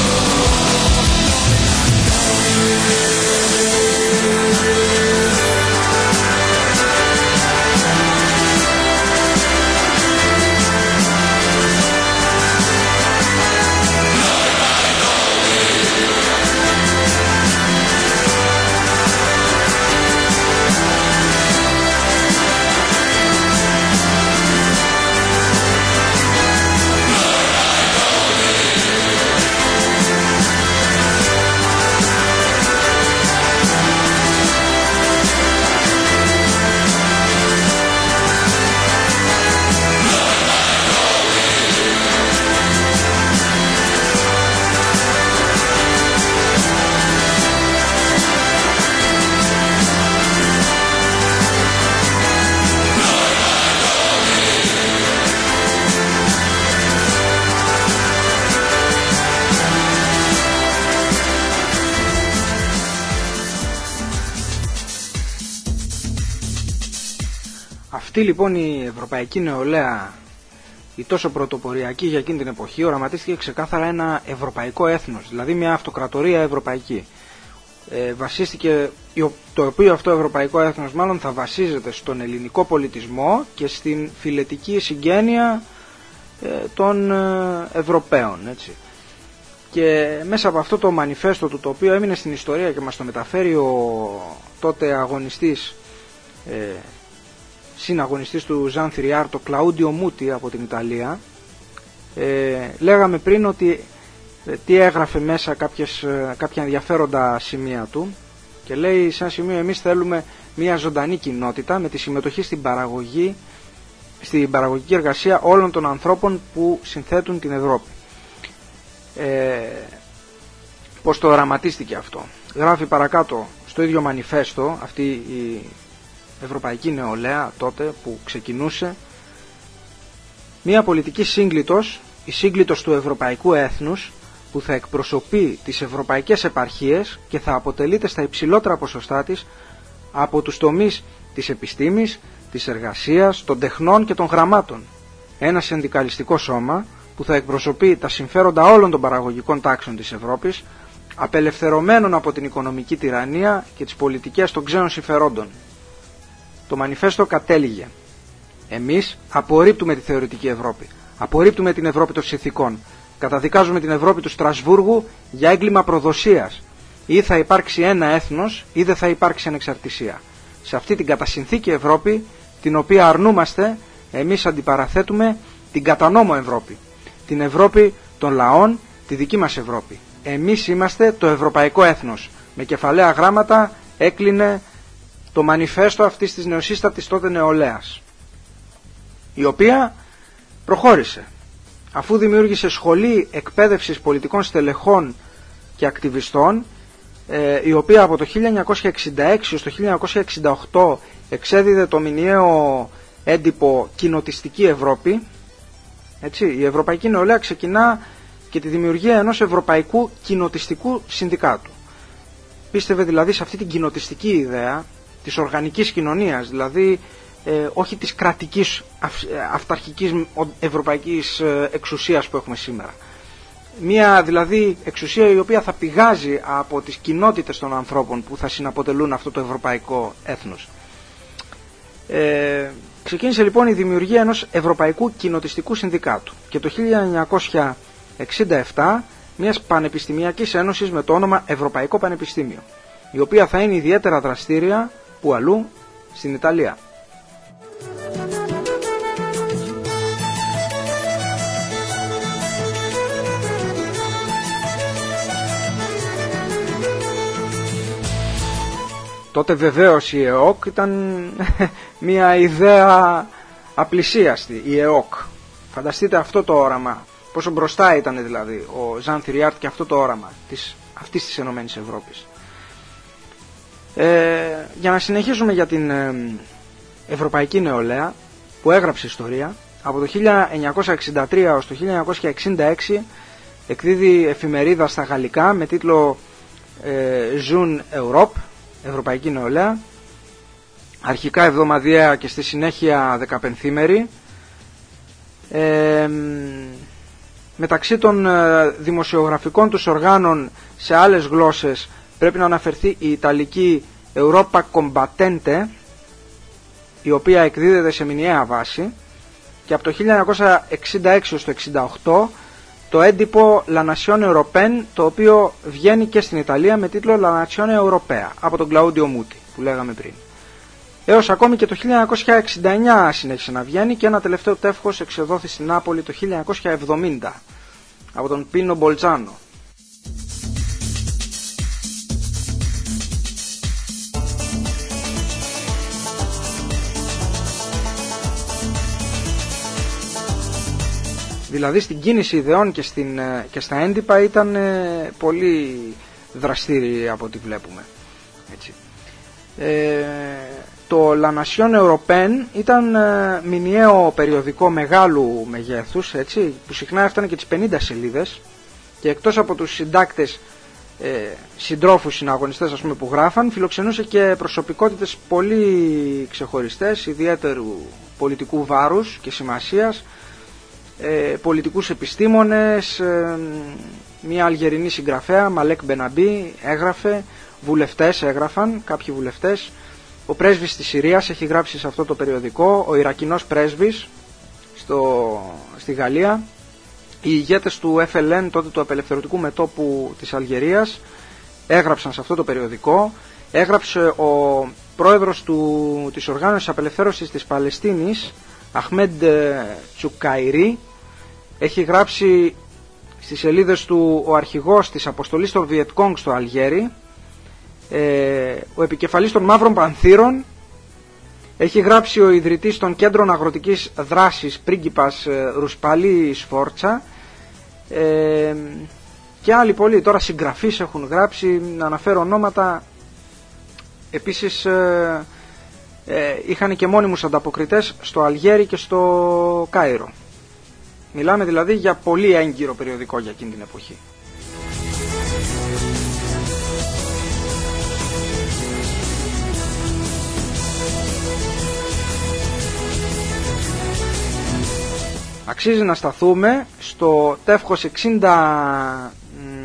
Αυτή λοιπόν η ευρωπαϊκή νεολαία, η τόσο πρωτοποριακή για εκείνη την εποχή, οραματίστηκε ξεκάθαρα ένα ευρωπαϊκό έθνος, δηλαδή μια αυτοκρατορία ευρωπαϊκή. Ε, βασίστηκε, το οποίο αυτό ευρωπαϊκό έθνος μάλλον θα βασίζεται στον ελληνικό πολιτισμό και στην φιλετική συγγένεια ε, των ε, Ευρωπαίων, έτσι. Και μέσα από αυτό το μανιφέστο του, το οποίο έμεινε στην ιστορία και μας το μεταφέρει ο τότε αγωνιστής, ε, συναγωνιστής του Ζαν Θηριάρ, το Κλαούντιο Μούτι από την Ιταλία, ε, λέγαμε πριν ότι ε, τι έγραφε μέσα κάποιες, ε, κάποια ενδιαφέροντα σημεία του, και λέει σε ένα σημείο: εμείς θέλουμε μια ζωντανή κοινότητα με τη συμμετοχή στην παραγωγή, στην παραγωγική εργασία όλων των ανθρώπων που συνθέτουν την Ευρώπη. Ε, πώς το οραματίστηκε αυτό? Γράφει παρακάτω στο ίδιο μανιφέστο αυτή η ευρωπαϊκή νεολαία τότε που ξεκινούσε: μια πολιτική σύγκλιτος, η σύγκλιτος του ευρωπαϊκού έθνους, που θα εκπροσωπεί τις ευρωπαϊκές επαρχίες και θα αποτελείται στα υψηλότερα ποσοστά της από τους τομείς της επιστήμης, της εργασίας, των τεχνών και των γραμμάτων. Ένα συνδικαλιστικό σώμα που θα εκπροσωπεί τα συμφέροντα όλων των παραγωγικών τάξεων της Ευρώπης, απελευθερωμένων από την οικονομική τυραννία και τις πολιτικές των ξένων συμφερόντων. Το μανιφέστο κατέληγε: εμείς απορρίπτουμε τη θεωρητική Ευρώπη, απορρίπτουμε την Ευρώπη των συνθηκών, καταδικάζουμε την Ευρώπη του Στρασβούργου για έγκλημα προδοσίας. Ή θα υπάρξει ένα έθνος ή δεν θα υπάρξει ανεξαρτησία. Σε αυτή την κατασυνθήκη Ευρώπη, την οποία αρνούμαστε, εμείς αντιπαραθέτουμε την κατανόμο Ευρώπη, την Ευρώπη των λαών, τη δική μας Ευρώπη. Εμείς είμαστε το ευρωπαϊκό έθνος. Με κεφαλαία γράμματα έκλεινε το μανιφέστο αυτής της νεοσύστατης τότε νεολαίας, η οποία προχώρησε. Αφού δημιούργησε σχολή εκπαίδευσης πολιτικών στελεχών και ακτιβιστών, ε, η οποία από το χίλια εννιακόσια εξήντα έξι έως το χίλια εννιακόσια εξήντα οκτώ εξέδιδε το μηνιαίο έντυπο Κοινοτιστική Ευρώπη, έτσι, η ευρωπαϊκή νεολαία ξεκινά και τη δημιουργία ενός ευρωπαϊκού κοινοτιστικού συνδικάτου. Πίστευε δηλαδή σε αυτή την κοινοτιστική ιδέα της οργανικής κοινωνίας, δηλαδή ε, όχι της κρατικής αυ, αυταρχικής ευρωπαϊκής εξουσίας που έχουμε σήμερα. Μία δηλαδή εξουσία η οποία θα πηγάζει από τις κοινότητες των ανθρώπων που θα συναποτελούν αυτό το ευρωπαϊκό έθνος. Ε, ξεκίνησε λοιπόν η δημιουργία ενός ευρωπαϊκού κοινοτιστικού συνδικάτου και το χίλια εννιακόσια εξήντα επτά μιας πανεπιστημιακής ένωσης με το όνομα Ευρωπαϊκό Πανεπιστήμιο, η οποία θα είναι ιδιαίτερα δραστήρια που αλλού στην Ιταλία. Τότε βεβαίως η ΕΟΚ ήταν μια ιδέα απλησίαστη, η ΕΟΚ. Φανταστείτε αυτό το όραμα, πόσο μπροστά ήταν δηλαδή ο Ζαν Θηριάρτ και αυτό το όραμα της, αυτής της Ενωμένης Ευρώπης. Ε, για να συνεχίσουμε για την ε, Ευρωπαϊκή Νεολαία που έγραψε ιστορία, από το χίλια εννιακόσια εξήντα τρία έως το χίλια εννιακόσια εξήντα έξι εκδίδει εφημερίδα στα γαλλικά με τίτλο ε, Jeune Europe, Ευρωπαϊκή Νεολαία, αρχικά εβδομαδιαία και στη συνέχεια δεκαπενθήμερη. Ε, μεταξύ των ε, δημοσιογραφικών τους οργάνων σε άλλες γλώσσες πρέπει να αναφερθεί η Ιταλική Europa Combattente, η οποία εκδίδεται σε μηνιαία βάση, και από το χίλια εννιακόσια εξήντα έξι έως το εξήντα οκτώ το έντυπο La Nazione Européenne, το οποίο βγαίνει και στην Ιταλία με τίτλο La Nazione Europea από τον Claudio Muti που λέγαμε πριν. Έως ακόμη και το χίλια εννιακόσια εξήντα εννιά συνέχισε να βγαίνει και ένα τελευταίο τεύχος εξεδόθη στην Νάπολη το χίλια εννιακόσια εβδομήντα από τον Πίνο Μπολτζάνο. Δηλαδή στην κίνηση ιδεών και, στην, και στα έντυπα ήταν πολύ δραστήριοι από ό,τι βλέπουμε. Έτσι. Ε, το La Nation Européenne ήταν μηνιαίο περιοδικό μεγάλου μεγέθους, έτσι, που συχνά έφτανε και τις πενήντα σελίδες, και εκτός από τους συντάκτες, ε, συντρόφους συναγωνιστές ας πούμε, που γράφαν, φιλοξενούσε και προσωπικότητες πολύ ξεχωριστές, ιδιαίτερου πολιτικού βάρους και σημασίας, Ε, πολιτικούς επιστήμονες, ε, μια Αλγερινή συγγραφέα, Μαλέκ Μπεναμπή, έγραφε, βουλευτές έγραφαν, κάποιοι βουλευτές, ο πρέσβης της Συρίας έχει γράψει σε αυτό το περιοδικό, ο Ιρακινός πρέσβης στο, στη Γαλλία, οι ηγέτες του Εφ Ελ Εν, τότε του απελευθερωτικού μετώπου της Αλγερίας, έγραψαν σε αυτό το περιοδικό. Έγραψε ο πρόεδρος του, της Οργάνωσης Απελευθέρωσης της Παλαιστίνης, Αχμέντ Τσουκαϊρί, έχει γράψει στις σελίδες του ο αρχηγός της αποστολής των Βιετκόγκ στο Αλγέρι, ε, ο επικεφαλής των Μαύρων Πανθύρων, έχει γράψει ο ιδρυτής των Κέντρων Αγροτικής Δράσης πρίγκιπας Ρουσπαλή Σφόρτσα, ε, και άλλοι πολλοί. Τώρα συγγραφείς έχουν γράψει, να αναφέρω ονόματα. Επίσης ε, ε, είχαν και μόνιμους ανταποκριτές στο Αλγέρι και στο Κάιρο. Μιλάμε δηλαδή για πολύ έγκυρο περιοδικό για εκείνη την εποχή. Αξίζει να σταθούμε στο τεύχος εξήντα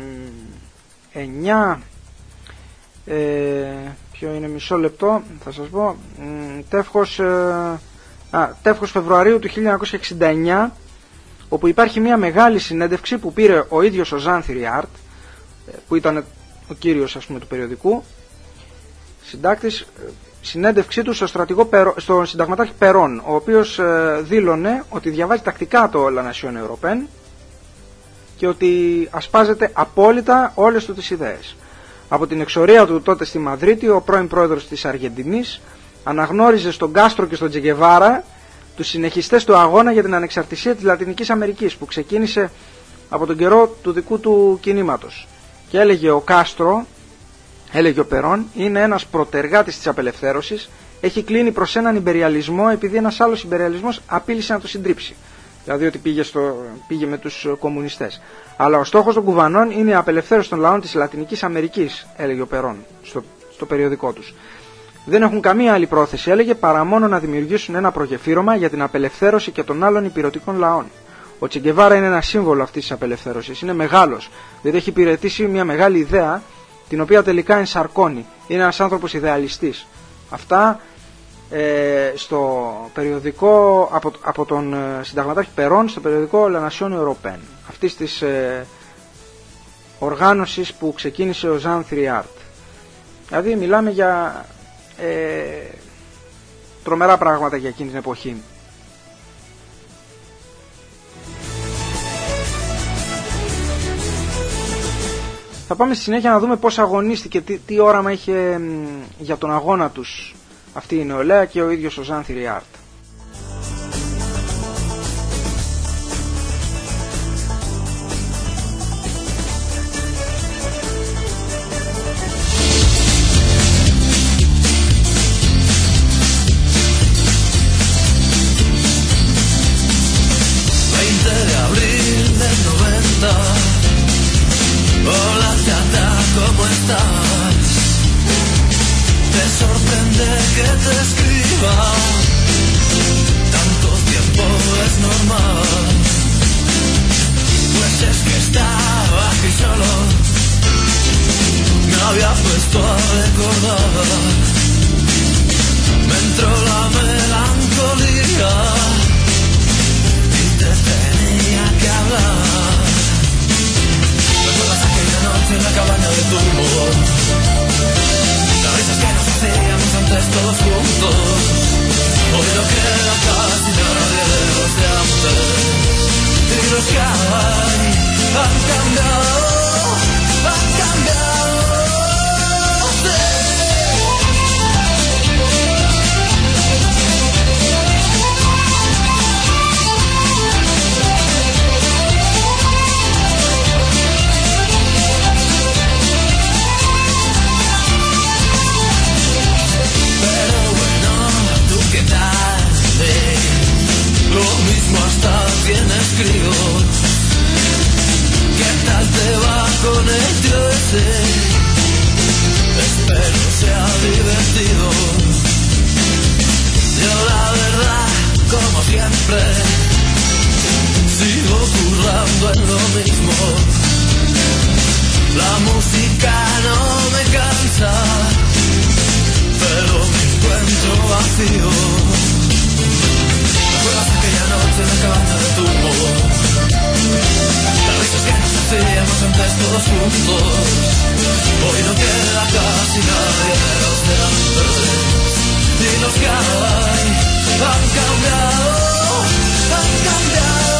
εννιά, ε, ποιο είναι, μισό λεπτό θα σας πω, τεύχος, ε, α, τεύχος Φεβρουαρίου του χίλια εννιακόσια εξήντα εννιά, όπου υπάρχει μια μεγάλη συνέντευξη που πήρε ο ίδιος ο Ζαν Θηριάρτ, που ήταν ο κύριος ας πούμε του περιοδικού, συντάκτης, συνέντευξή του στο, στρατηγό, στο συνταγματάρχη Περόν, ο οποίος ε, δήλωνε ότι διαβάζει τακτικά το La Nation Européenne και ότι ασπάζεται απόλυτα όλες του τις ιδέες. Από την εξορία του τότε στη Μαδρίτη, ο πρώην πρόεδρος της Αργεντινής αναγνώριζε στον Κάστρο και στον Τζε Γκεβάρα τους συνεχιστές του αγώνα για την ανεξαρτησία της Λατινικής Αμερικής, που ξεκίνησε από τον καιρό του δικού του κινήματος. Και έλεγε ο Κάστρο, έλεγε ο Περόν, είναι ένας προτεργάτης της απελευθέρωσης, έχει κλείνει προς έναν ιμπεριαλισμό επειδή ένας άλλος ιμπεριαλισμός απείλησε να το συντρίψει. Δηλαδή ότι πήγε, στο, πήγε με τους κομμουνιστές. Αλλά ο στόχος των κουβανών είναι η απελευθέρωση των λαών της Λατινικής Αμερικής, έλεγε ο Περόν στο, στο περιοδικό τους. Δεν έχουν καμία άλλη πρόθεση, έλεγε, παρά μόνο να δημιουργήσουν ένα προγεφύρωμα για την απελευθέρωση και των άλλων υπηρετικών λαών. Ο Τσε Γκεβάρα είναι ένα σύμβολο αυτής της απελευθέρωσης. Είναι μεγάλος, διότι έχει υπηρετήσει μια μεγάλη ιδέα, την οποία τελικά ενσαρκώνει. Είναι ένας άνθρωπος ιδεαλιστής. Αυτά ε, στο περιοδικό από, από τον ε, συνταγματάρχη Περόν, στο περιοδικό La Nation Européenne, αυτής της ε, οργάνωσης που ξεκίνησε ο Ζαν Θηριάρτ. Δηλαδή μιλάμε για ε, τρομερά πράγματα για εκείνη την εποχή. Θα πάμε στη συνέχεια να δούμε πώς αγωνίστηκε, τι, τι όραμα είχε μ, για τον αγώνα τους αυτή η νεολαία και ο ίδιος ο Ζαν Θηριάρτ. Hola chata, ¿cómo estás? Te sorprende que te escriba. Tanto tiempo es normal. Pues es que estaba aquí solo. Me había puesto a recordar. Me entró la melancolía y te tenía que hablar. ¿Recuerdas aquella noche en la cabaña de tu humor? Las risas que nos hacíamos antes todos juntos. Hoy no queda casi nadie de los de antes. Y los que hay han cambiado, han cambiado. Sí. Lo mismo hasta tienes crío. ¿Qué tal te va con el tío ese? Espero sea divertido. Yo la verdad, como siempre, sigo currando en lo mismo. La música no me cansa, pero me encuentro vacío. ¿Recuerdas aquella noche en la cabaña de tu humor? Las risas que nos hacíamos antes todos juntos. Hoy no queda casi nadie de los de antes. Y los que hay han cambiado, han cambiado.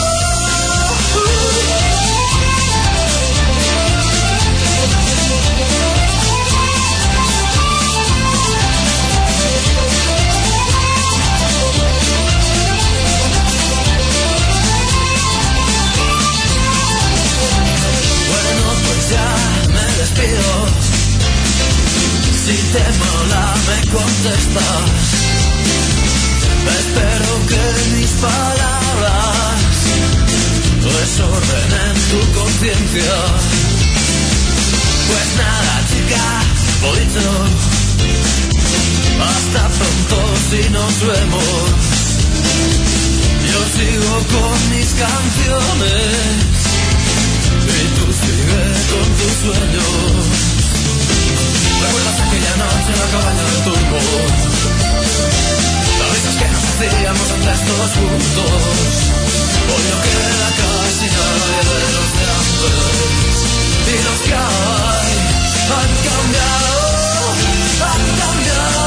Despido. Si te mola me contestas. Espero que mis palabras desordenen tu conciencia. Pues nada chica, lo dicho. Hasta pronto si nos vemos. Yo sigo con mis canciones y tú sigue con tus sueños. ¿Recuerdas aquella noche en la cabaña de tu humor? Las risas que nos hacíamos antes todos juntos. Hoy no queda casi nadie de los de antes. Y los que hay han cambiado, han cambiado.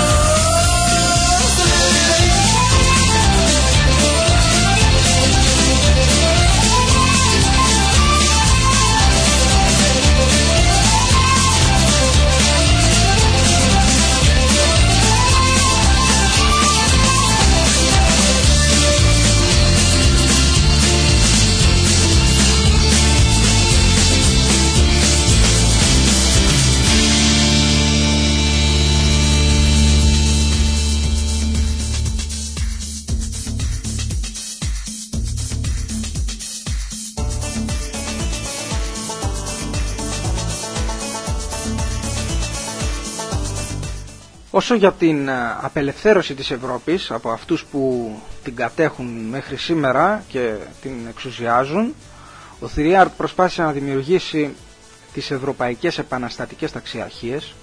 Όσο για την απελευθέρωση της Ευρώπης από αυτούς που την κατέχουν μέχρι σήμερα και την εξουσιάζουν, ο Θηριάρτ προσπάθησε να δημιουργήσει τις Ευρωπαϊκές Επαναστατικές Ταξιαρχίες,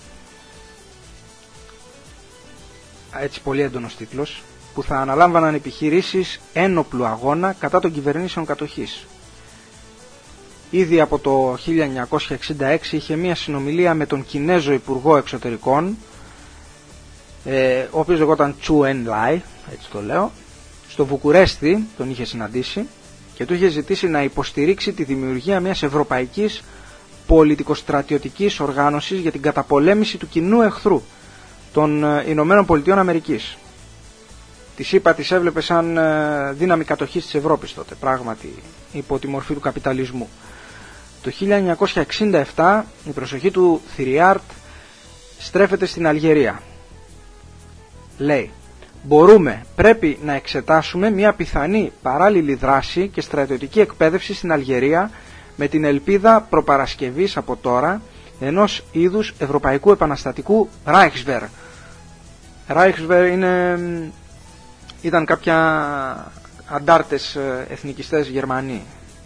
έτσι πολύ έντονος τίτλος, που θα αναλάμβαναν επιχειρήσεις ένοπλου αγώνα κατά των κυβερνήσεων κατοχής. Ήδη από το χίλια εννιακόσια εξήντα έξι είχε μία συνομιλία με τον Κινέζο Υπουργό Εξωτερικών, ε, ο οποίος λεγόταν Τσου Εν Λάι, έτσι το λέω, στο Βουκουρέστι τον είχε συναντήσει και του είχε ζητήσει να υποστηρίξει τη δημιουργία μιας ευρωπαϊκής πολιτικοστρατιωτικής οργάνωσης για την καταπολέμηση του κοινού εχθρού των Ηνωμένων Πολιτειών Αμερικής. Τις ΗΠΑ τις έβλεπε σαν δύναμη κατοχής της Ευρώπης τότε, πράγματι υπό τη μορφή του καπιταλισμού. Το χίλια εννιακόσια εξήντα επτά η προσοχή του Θηριάρτ στρέφεται στην Αλγερία. Λέει: μπορούμε, πρέπει να εξετάσουμε μια πιθανή παράλληλη δράση και στρατιωτική εκπαίδευση στην Αλγερία με την ελπίδα προπαρασκευής από τώρα ενός είδους ευρωπαϊκού επαναστατικού Reichswehr. Reichswehr είναι, ήταν κάποια αντάρτες εθνικιστές Γερμανοί.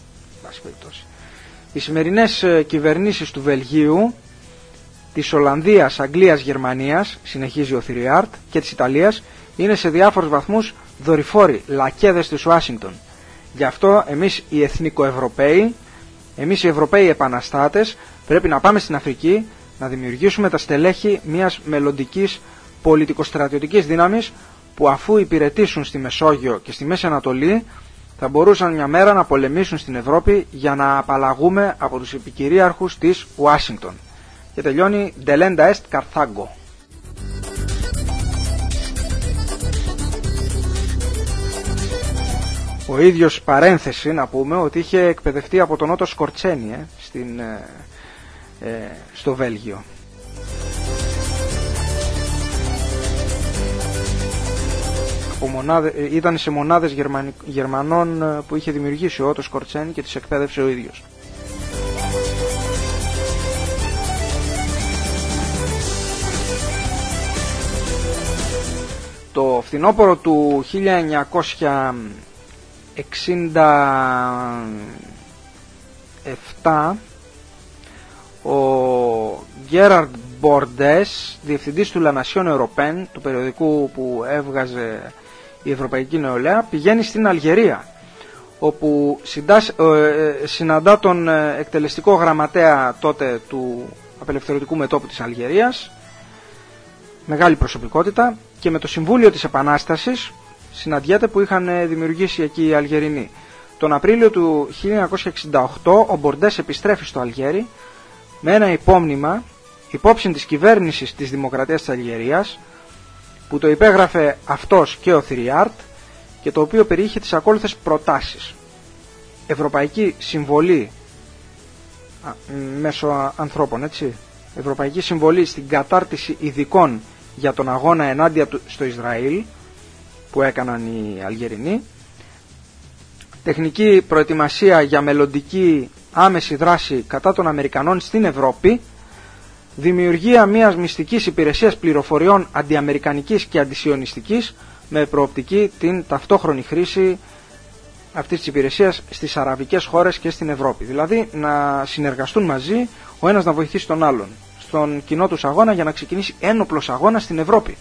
Οι σημερινές κυβερνήσεις του Βελγίου, της Ολλανδίας, Αγγλίας, Γερμανίας, συνεχίζει ο Θηριάρτ, και της Ιταλίας είναι σε διάφορους βαθμούς δορυφόροι, λακέδες της Ουάσιγκτον. Γι' αυτό εμείς οι εθνικοευρωπαίοι, εμείς οι Ευρωπαίοι επαναστάτες, πρέπει να πάμε στην Αφρική να δημιουργήσουμε τα στελέχη μιας μελλοντικής πολιτικοστρατιωτικής δύναμης που, αφού υπηρετήσουν στη Μεσόγειο και στη Μέση Ανατολή, θα μπορούσαν μια μέρα να πολεμήσουν στην Ευρώπη για να απαλλαγούμε από τους επικυρίαρχους της Ουάσιγκτον. Και τελειώνει «Delenda est Carthago». Ο ίδιος, παρένθεση να πούμε, ότι είχε εκπαιδευτεί από τον Ότο Σκορτσένι ε, στην, ε, ε, στο Βέλγιο. Από μονάδε, ήταν σε μονάδες Γερμαν, Γερμανών που είχε δημιουργήσει ο Ότο Σκορτσένι και τις εκπαίδευσε ο ίδιος. Το φθινόπωρο του χίλια εννιακόσια εξήντα επτά ο Γκέραρντ Μπορντές, διευθυντής του La Nation Européenne, του περιοδικού που έβγαζε η Ευρωπαϊκή Νεολαία, πηγαίνει στην Αλγερία, όπου συναντά τον εκτελεστικό γραμματέα τότε του Απελευθερωτικού Μετώπου της Αλγερίας, μεγάλη προσωπικότητα, και με το Συμβούλιο της Επανάστασης συναντιέται που είχαν δημιουργήσει εκεί οι Αλγερινοί. Τον Απρίλιο του χίλια εννιακόσια εξήντα οκτώ ο Μπορντές επιστρέφει στο Αλγέρι με ένα υπόμνημα υπόψη της κυβέρνησης της Δημοκρατίας της Αλγερίας, που το υπέγραφε αυτός και ο Θηριάρτ, και το οποίο περιείχε τις ακόλουθες προτάσεις: Ευρωπαϊκή συμβολή α, μέσω ανθρώπων, έτσι, Ευρωπαϊκή συμβολή στην κατάρτιση ειδικών για τον αγώνα ενάντια του στο Ισραήλ που έκαναν οι Αλγερινοί, τεχνική προετοιμασία για μελλοντική άμεση δράση κατά των Αμερικανών στην Ευρώπη, δημιουργία μιας μυστικής υπηρεσίας πληροφοριών αντιαμερικανικής και αντισιωνιστικής με προοπτική την ταυτόχρονη χρήση αυτής της υπηρεσίας στις αραβικές χώρες και στην Ευρώπη. Δηλαδή να συνεργαστούν μαζί, ο ένας να βοηθήσει τον άλλον στον κοινό τους αγώνα για να ξεκινήσει ένοπλος αγώνα στην Ευρώπη.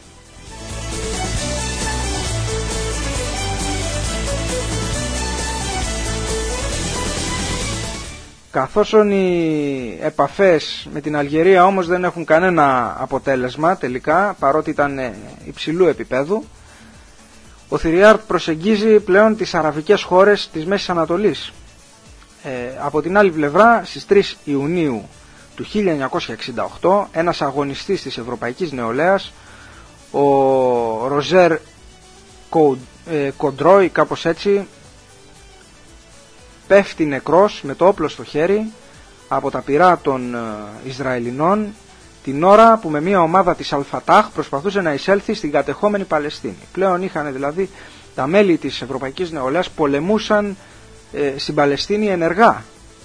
Καθώς οι επαφές με την Αλγερία όμως δεν έχουν κανένα αποτέλεσμα τελικά, παρότι ήταν υψηλού επίπεδου, ο Θηριάρτ προσεγγίζει πλέον τις αραβικές χώρες της Μέσης Ανατολής. Ε, από την άλλη πλευρά, στις τρεις Ιουνίου του χίλια εννιακόσια εξήντα οκτώ, ένας αγωνιστής της Ευρωπαϊκής Νεολαίας, ο Ροζέρ Κοντρόι, κάπως έτσι, πέφτει νεκρός με το όπλο στο χέρι από τα πυρά των Ισραηλινών την ώρα που με μια ομάδα της Αλφατάχ προσπαθούσε να εισέλθει στην κατεχόμενη Παλαιστίνη. Πλέον είχαν δηλαδή τα μέλη της Ευρωπαϊκής Νεολαίας πολεμούσαν ε, στην Παλαιστίνη ενεργά.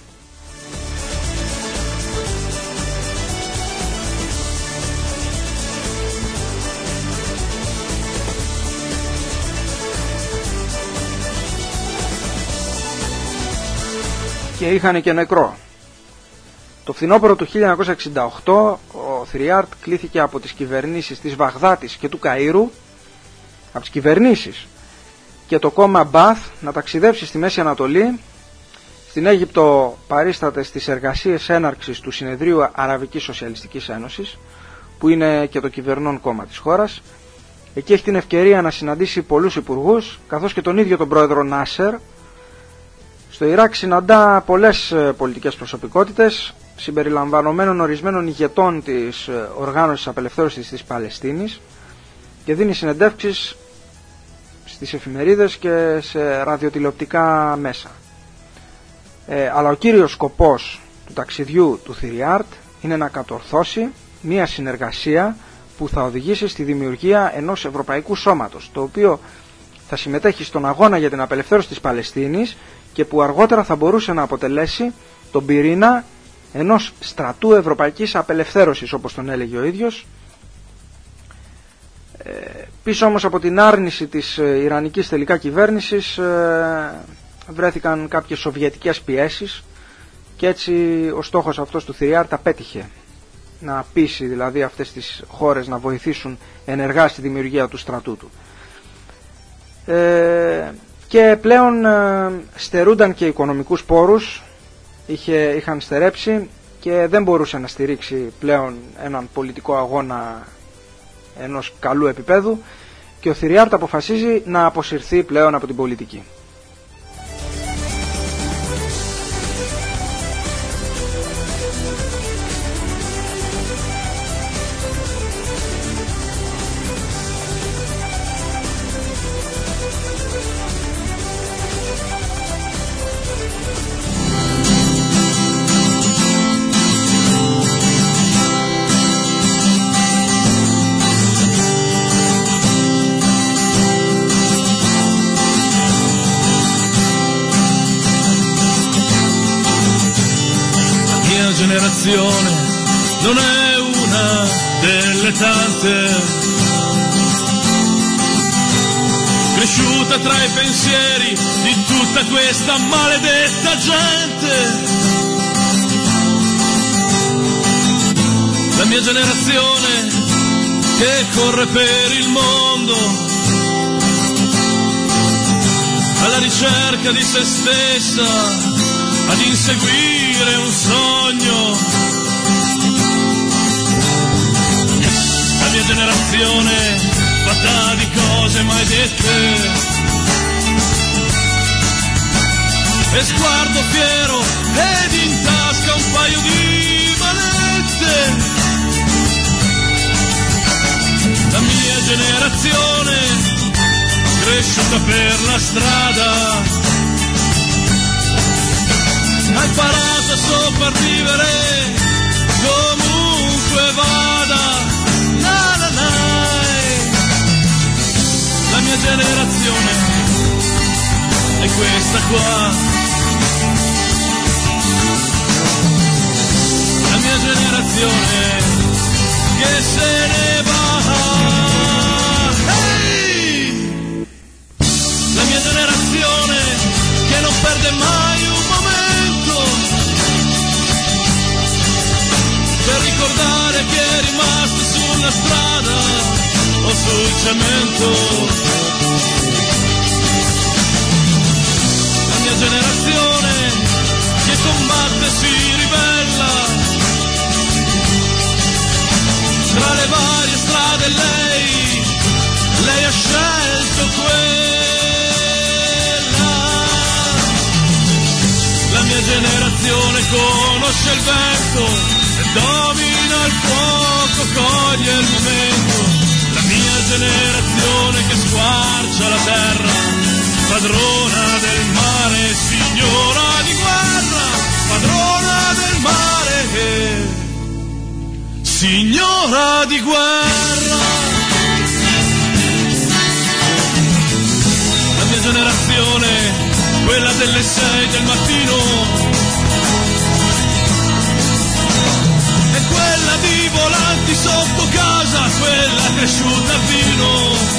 Και είχαν και νεκρό. Το φθινόπωρο του χίλια εννιακόσια εξήντα οκτώ ο Θηριάρτ κλήθηκε από τις κυβερνήσεις της Βαγδάτης και του Καΐρου, από τις κυβερνήσεις και το κόμμα Μπαθ, να ταξιδέψει στη Μέση Ανατολή. Στην Αίγυπτο παρίσταται στις εργασίες έναρξης του Συνεδρίου Αραβικής Σοσιαλιστικής Ένωσης, που είναι και το κυβερνών κόμμα της χώρας. Εκεί έχει την ευκαιρία να συναντήσει πολλούς υπουργούς, καθώς και τον ίδιο τον πρόεδρο Νάσερ. Στο Ιράκ συναντά πολλές πολιτικές προσωπικότητες, συμπεριλαμβανομένων ορισμένων ηγετών της οργάνωσης απελευθέρωσης της Παλαιστίνης και δίνει συνεντεύξεις στις εφημερίδες και σε ραδιοτηλεοπτικά μέσα. Ε, αλλά ο κύριος σκοπός του ταξιδιού του Θηριάρτ είναι να κατορθώσει μια συνεργασία που θα οδηγήσει στη δημιουργία ενός ευρωπαϊκού σώματος, το οποίο θα συμμετέχει στον αγώνα για την απελευθέρωση της Παλαιστίνης και που αργότερα θα μπορούσε να αποτελέσει τον πυρήνα ενός στρατού ευρωπαϊκής απελευθέρωσης, όπως τον έλεγε ο ίδιος. Ε, πίσω όμως από την άρνηση της Ιρανικής τελικά κυβέρνησης ε, βρέθηκαν κάποιες σοβιετικές πιέσεις και έτσι ο στόχος αυτός του Θηριάρτ απέτυχε, να πείσει δηλαδή αυτές τις χώρες να βοηθήσουν ενεργά στη δημιουργία του στρατού του. Ε, και πλέον ε, στερούνταν και οικονομικούς πόρους, είχε, είχαν στερέψει και δεν μπορούσε να στηρίξει πλέον έναν πολιτικό αγώνα ενός καλού επίπεδου και ο Θηριάρτ αποφασίζει να αποσυρθεί πλέον από την πολιτική. Non è una delle tante, cresciuta tra i pensieri di tutta questa maledetta gente. La mia generazione che corre per il mondo alla ricerca di se stessa, ad inseguire un sogno. La mia generazione fatta di cose mai dette e sguardo fiero ed in tasca un paio di manette. La mia generazione cresciuta per la strada ha imparato a sopravvivere comunque vada. Na, na, na. La mia generazione è questa qua. La mia generazione che se ne va. Hey! La mia generazione che non perde mai un momento per ricordare che è rimasto sulla strada o sul cemento. La mia generazione che combatte e si ribella tra le varie strade, lei, lei ha scelto quella. La mia generazione conosce il vento e domina il fuoco, coglie il momento. La mia generazione che squarcia la terra, padrona del mare, signora di guerra, padrona del mare, signora di guerra. La mia generazione, quella delle sei del mattino, e quella di volanti sotto casa, quella cresciuta al vino.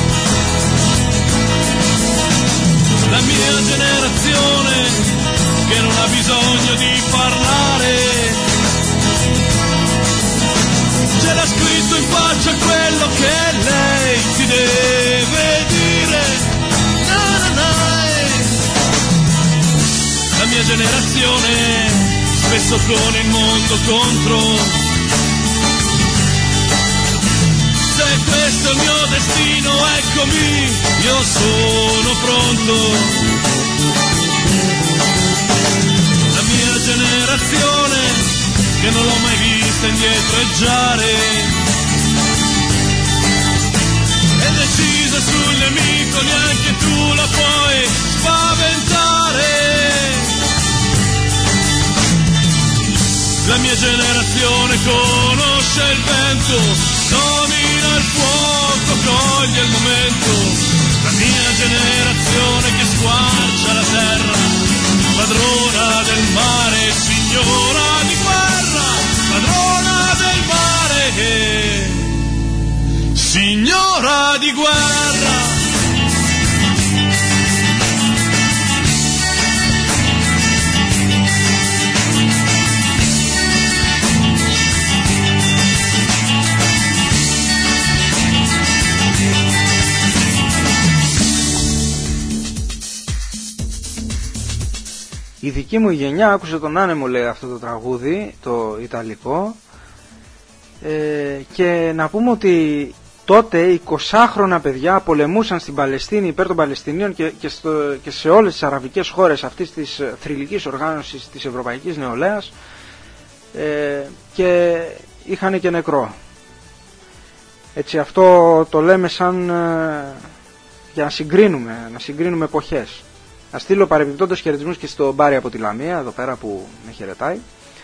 La mia generazione che non ha bisogno di parlare, ce l'ha scritto in faccia quello che lei ti deve dire. Na, na, na. La mia generazione spesso con il mondo contro. Se questo è il mio destino, eccomi, io sono pronto. La mia generazione che non l'ho mai vista indietreggiare. È decisa sul nemico, neanche tu la puoi spaventare. La mia generazione conosce il vento, domina il fuoco, coglie il momento. La mia generazione che squarcia la terra, padrona del mare, signora di guerra, padrona del mare, signora di guerra. Η δική μου γενιά άκουσε τον άνεμο, λέει, αυτό το τραγούδι, το ιταλικό, ε, και να πούμε ότι τότε εικοσάχρονα παιδιά πολεμούσαν στην Παλαιστίνη υπέρ των Παλαιστινίων και, και, στο, και σε όλες τις αραβικές χώρες αυτής της θρυλικής οργάνωσης της Ευρωπαϊκής Νεολαίας, ε, και είχαν και νεκρό. Έτσι, αυτό το λέμε σαν ε, για να συγκρίνουμε, να συγκρίνουμε εποχές. Να στείλω παρεμπιπτόντως χαιρετισμούς και στον Μπάρι από τη Λαμία, εδώ πέρα που με χαιρετάει.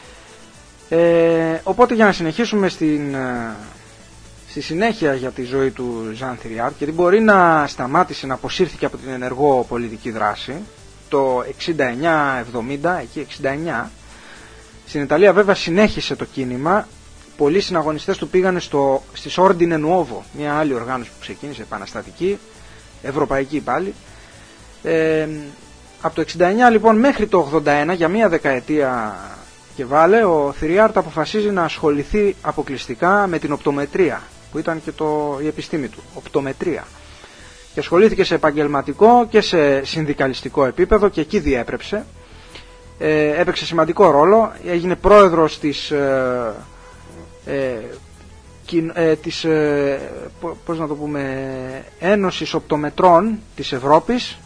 Ε, οπότε για να συνεχίσουμε στην, στη συνέχεια για τη ζωή του Ζαν Θηριάρτ, γιατί μπορεί να σταμάτησε, να αποσύρθηκε από την ενεργό πολιτική δράση το εξήντα εννιά εβδομήντα, εκεί εξήντα εννιά. Στην Ιταλία βέβαια συνέχισε το κίνημα. Πολλοί συναγωνιστές του πήγανε στο, στις Ordine Nuovo, μια άλλη οργάνωση που ξεκίνησε, επαναστατική, ευρωπαϊκή πάλι. Ε, από το εξήντα εννιά λοιπόν μέχρι το ογδόντα ένα, για μία δεκαετία και βάλε, ο Θηριάρτ αποφασίζει να ασχοληθεί αποκλειστικά με την οπτομετρία, που ήταν και το, η επιστήμη του, οπτομετρία, και ασχολήθηκε σε επαγγελματικό και σε συνδικαλιστικό επίπεδο και εκεί διέπρεψε. ε, έπαιξε σημαντικό ρόλο, έγινε πρόεδρος της ε, ε, ε, της ε, πώς να το πούμε, Ένωσης Οπτομετρών της Ευρώπης,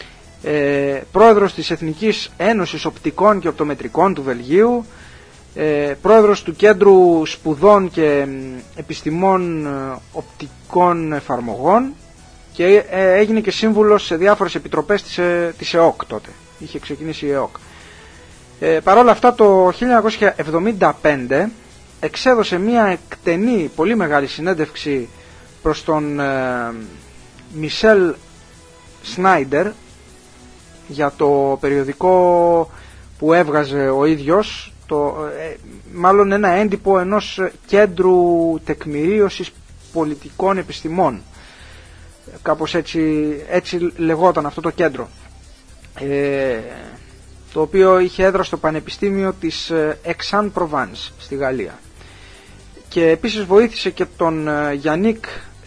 Ε, πρόεδρος της Εθνικής Ένωσης Οπτικών και Οπτομετρικών του Βελγίου, ε, πρόεδρος του Κέντρου Σπουδών και Επιστημών Οπτικών Εφαρμογών, και ε, έγινε και σύμβουλος σε διάφορες επιτροπές της, ε, της ΕΟΚ τότε. Είχε ξεκινήσει η ΕΟΚ. Ε, Παρ' όλα αυτά το χίλια εννιακόσια εβδομήντα πέντε εξέδωσε μια εκτενή, πολύ μεγάλη συνέντευξη προς τον ε, Μισελ Σνάιντερ, για το περιοδικό που έβγαζε ο ίδιος, το, ε, μάλλον ένα έντυπο ενός κέντρου τεκμηρίωσης πολιτικών επιστημών. Κάπως έτσι, έτσι λεγόταν αυτό το κέντρο, ε, το οποίο είχε έδρα στο Πανεπιστήμιο της Aix-en-Provence στη Γαλλία. Και επίσης βοήθησε και τον Γιάννικ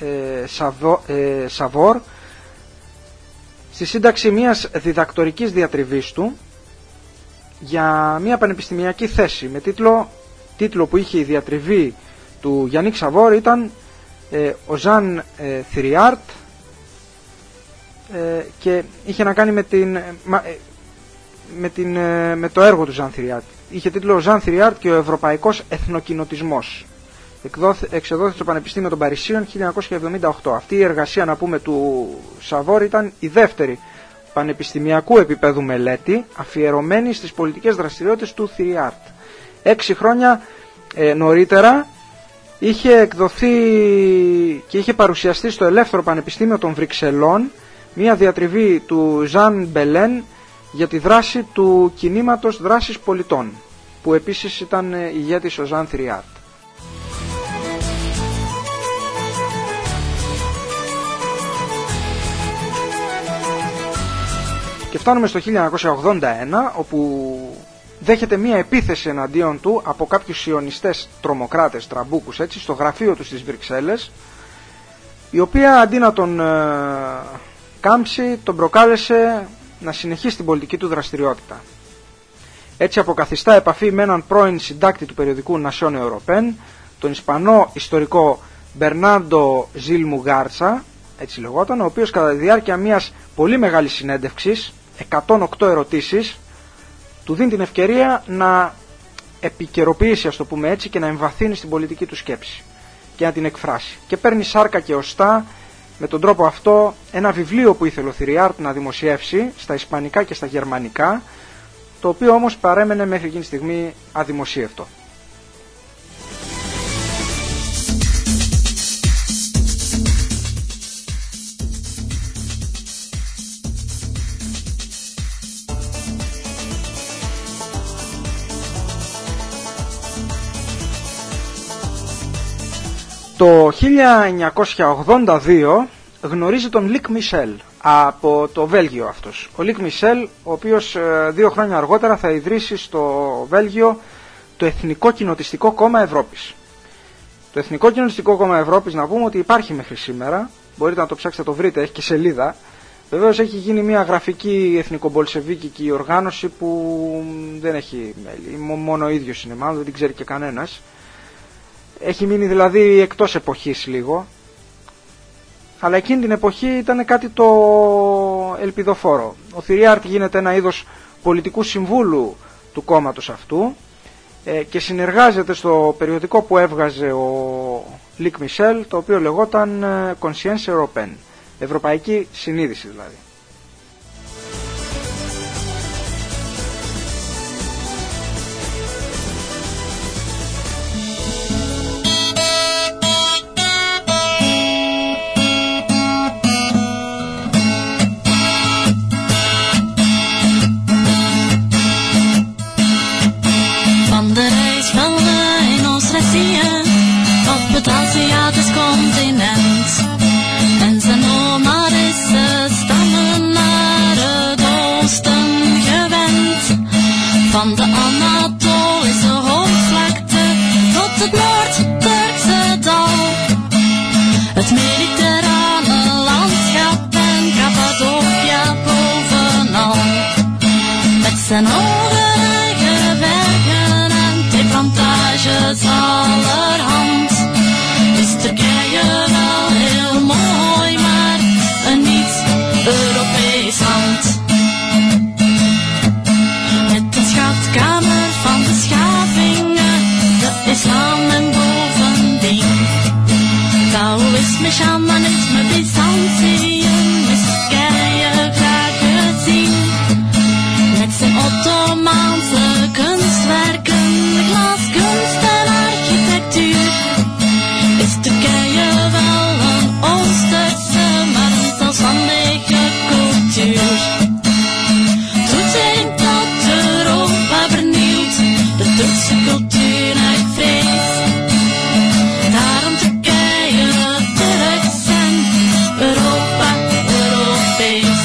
ε, Σαβόρ στη σύνταξη μιας διδακτορικής διατριβής του για μια πανεπιστημιακή θέση με τίτλο, τίτλο που είχε η διατριβή του Γιάννικ Σαβόρ ήταν ε, ο Ζαν ε, Θηριάρτ, ε, και είχε να κάνει με, την, ε, με, την, ε, με το έργο του Ζαν Θηριάρτ. Είχε τίτλο Ζαν Θηριάρτ και ο Ευρωπαϊκός Εθνοκοινοτισμός. Εξεδόθηκε στο Πανεπιστήμιο των Παρισίων χίλια εννιακόσια εβδομήντα οκτώ. Αυτή η εργασία, να πούμε, του Σαβόρ ήταν η δεύτερη πανεπιστημιακού επίπεδου μελέτη αφιερωμένη στις πολιτικές δραστηριότητες του Θηριάρτ. Έξι χρόνια ε, νωρίτερα είχε εκδοθεί και είχε παρουσιαστεί στο Ελεύθερο Πανεπιστήμιο των Βρυξελών μια διατριβή του Ζαν Μπελέν για τη δράση του κινήματος δράσης πολιτών, που επίσης ήταν ηγέτης ο Ζαν Θηριάρτ. Και φτάνουμε στο χίλια εννιακόσια ογδόντα ένα, όπου δέχεται μία επίθεση εναντίον του από κάποιους σιωνιστές τρομοκράτες, τραμπούκους έτσι, στο γραφείο του στις Βρυξέλλες, η οποία αντί να τον ε, κάμψει, τον προκάλεσε να συνεχίσει την πολιτική του δραστηριότητα. Έτσι αποκαθιστά επαφή με έναν πρώην συντάκτη του περιοδικού Nation Européen, τον Ισπανό ιστορικό Μπερνάντο Ζιλμου Γάρτσα, έτσι λεγόταν, ο οποίος κατά τη διάρκεια μιας πολύ μεγάλης συνέντευξης, εκατόν οκτώ ερωτήσεις, του δίνει την ευκαιρία να επικαιροποιήσει, ας το πούμε έτσι, και να εμβαθύνει στην πολιτική του σκέψη και να την εκφράσει. Και παίρνει σάρκα και οστά με τον τρόπο αυτό ένα βιβλίο που ήθελε ο Θηριάρτ να δημοσιεύσει στα ισπανικά και στα γερμανικά, το οποίο όμως παρέμενε μέχρι εκείνη τη στιγμή αδημοσίευτο. Το χίλια εννιακόσια ογδόντα δύο γνωρίζει τον Λικ Μισελ από το Βέλγιο αυτός. Ο Λικ Μισελ, ο οποίος δύο χρόνια αργότερα θα ιδρύσει στο Βέλγιο το Εθνικό Κοινοτιστικό Κόμμα Ευρώπης. Το Εθνικό Κοινοτιστικό Κόμμα Ευρώπης, να πούμε ότι υπάρχει μέχρι σήμερα, μπορείτε να το ψάξετε, το βρείτε, έχει και σελίδα. Βεβαίως έχει γίνει μια γραφική εθνικομπολσεβίκικη οργάνωση που δεν έχει μέλη, μόνο ο ίδιος είναι, μάλλον δεν την ξέρει και κανένας. Έχει μείνει δηλαδή εκτός εποχής λίγο, αλλά εκείνη την εποχή ήταν κάτι το ελπιδοφόρο. Ο Θηριάρτ γίνεται ένα είδος πολιτικού συμβούλου του κόμματος αυτού και συνεργάζεται στο περιοδικό που έβγαζε ο Λικ Μισελ, το οποίο λεγόταν Conscience Européenne, Ευρωπαϊκή Συνείδηση δηλαδή. Op het Aziatisch continent. En zijn nomadische stammen naar het oosten gewend. Van de Anatolische hoogvlakte tot het Noord-Turkse dal. Het mediterrane landschap en Cappadocia bovenal. Met zijn hoge eigen bergen en theeplantages allerhand. Is Turkije wel heel mooi, maar een niet-Europees land. Met een schatkamer van beschavingen, de islam en bovendien. Taoïsme, shamanisme, Byzantium is Turkije graag gezien. Met zijn Ottomaanse kunstwerken, glaskunst en architectuur. Is Turkije wel een Oosterse, maar een zelfstandige cultuur. Toetreding tot Europa vernieuwt de Turkse cultuur uit vrees. Daarom Turkije Turks en Europa Europees.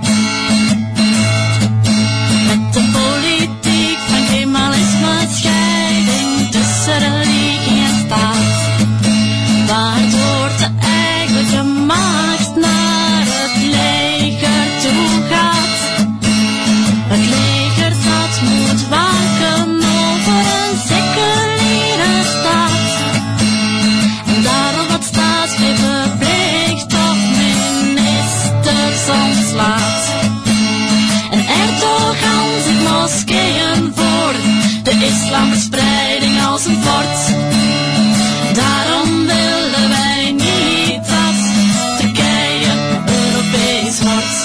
Met de politiek van Kemalisme, scheiding tussen religie en staat. Waardoor de eigenlijke macht naar het leger toe gaat. Het leger dat moet waken over een seculiere staat. En daarom wat staatsgrepen pleegt of ministers ontslaat. En Erdogan zet moskeeën voor de islamverspreiding als een fort. Daarom willen wij niet dat Turkije Europees wordt.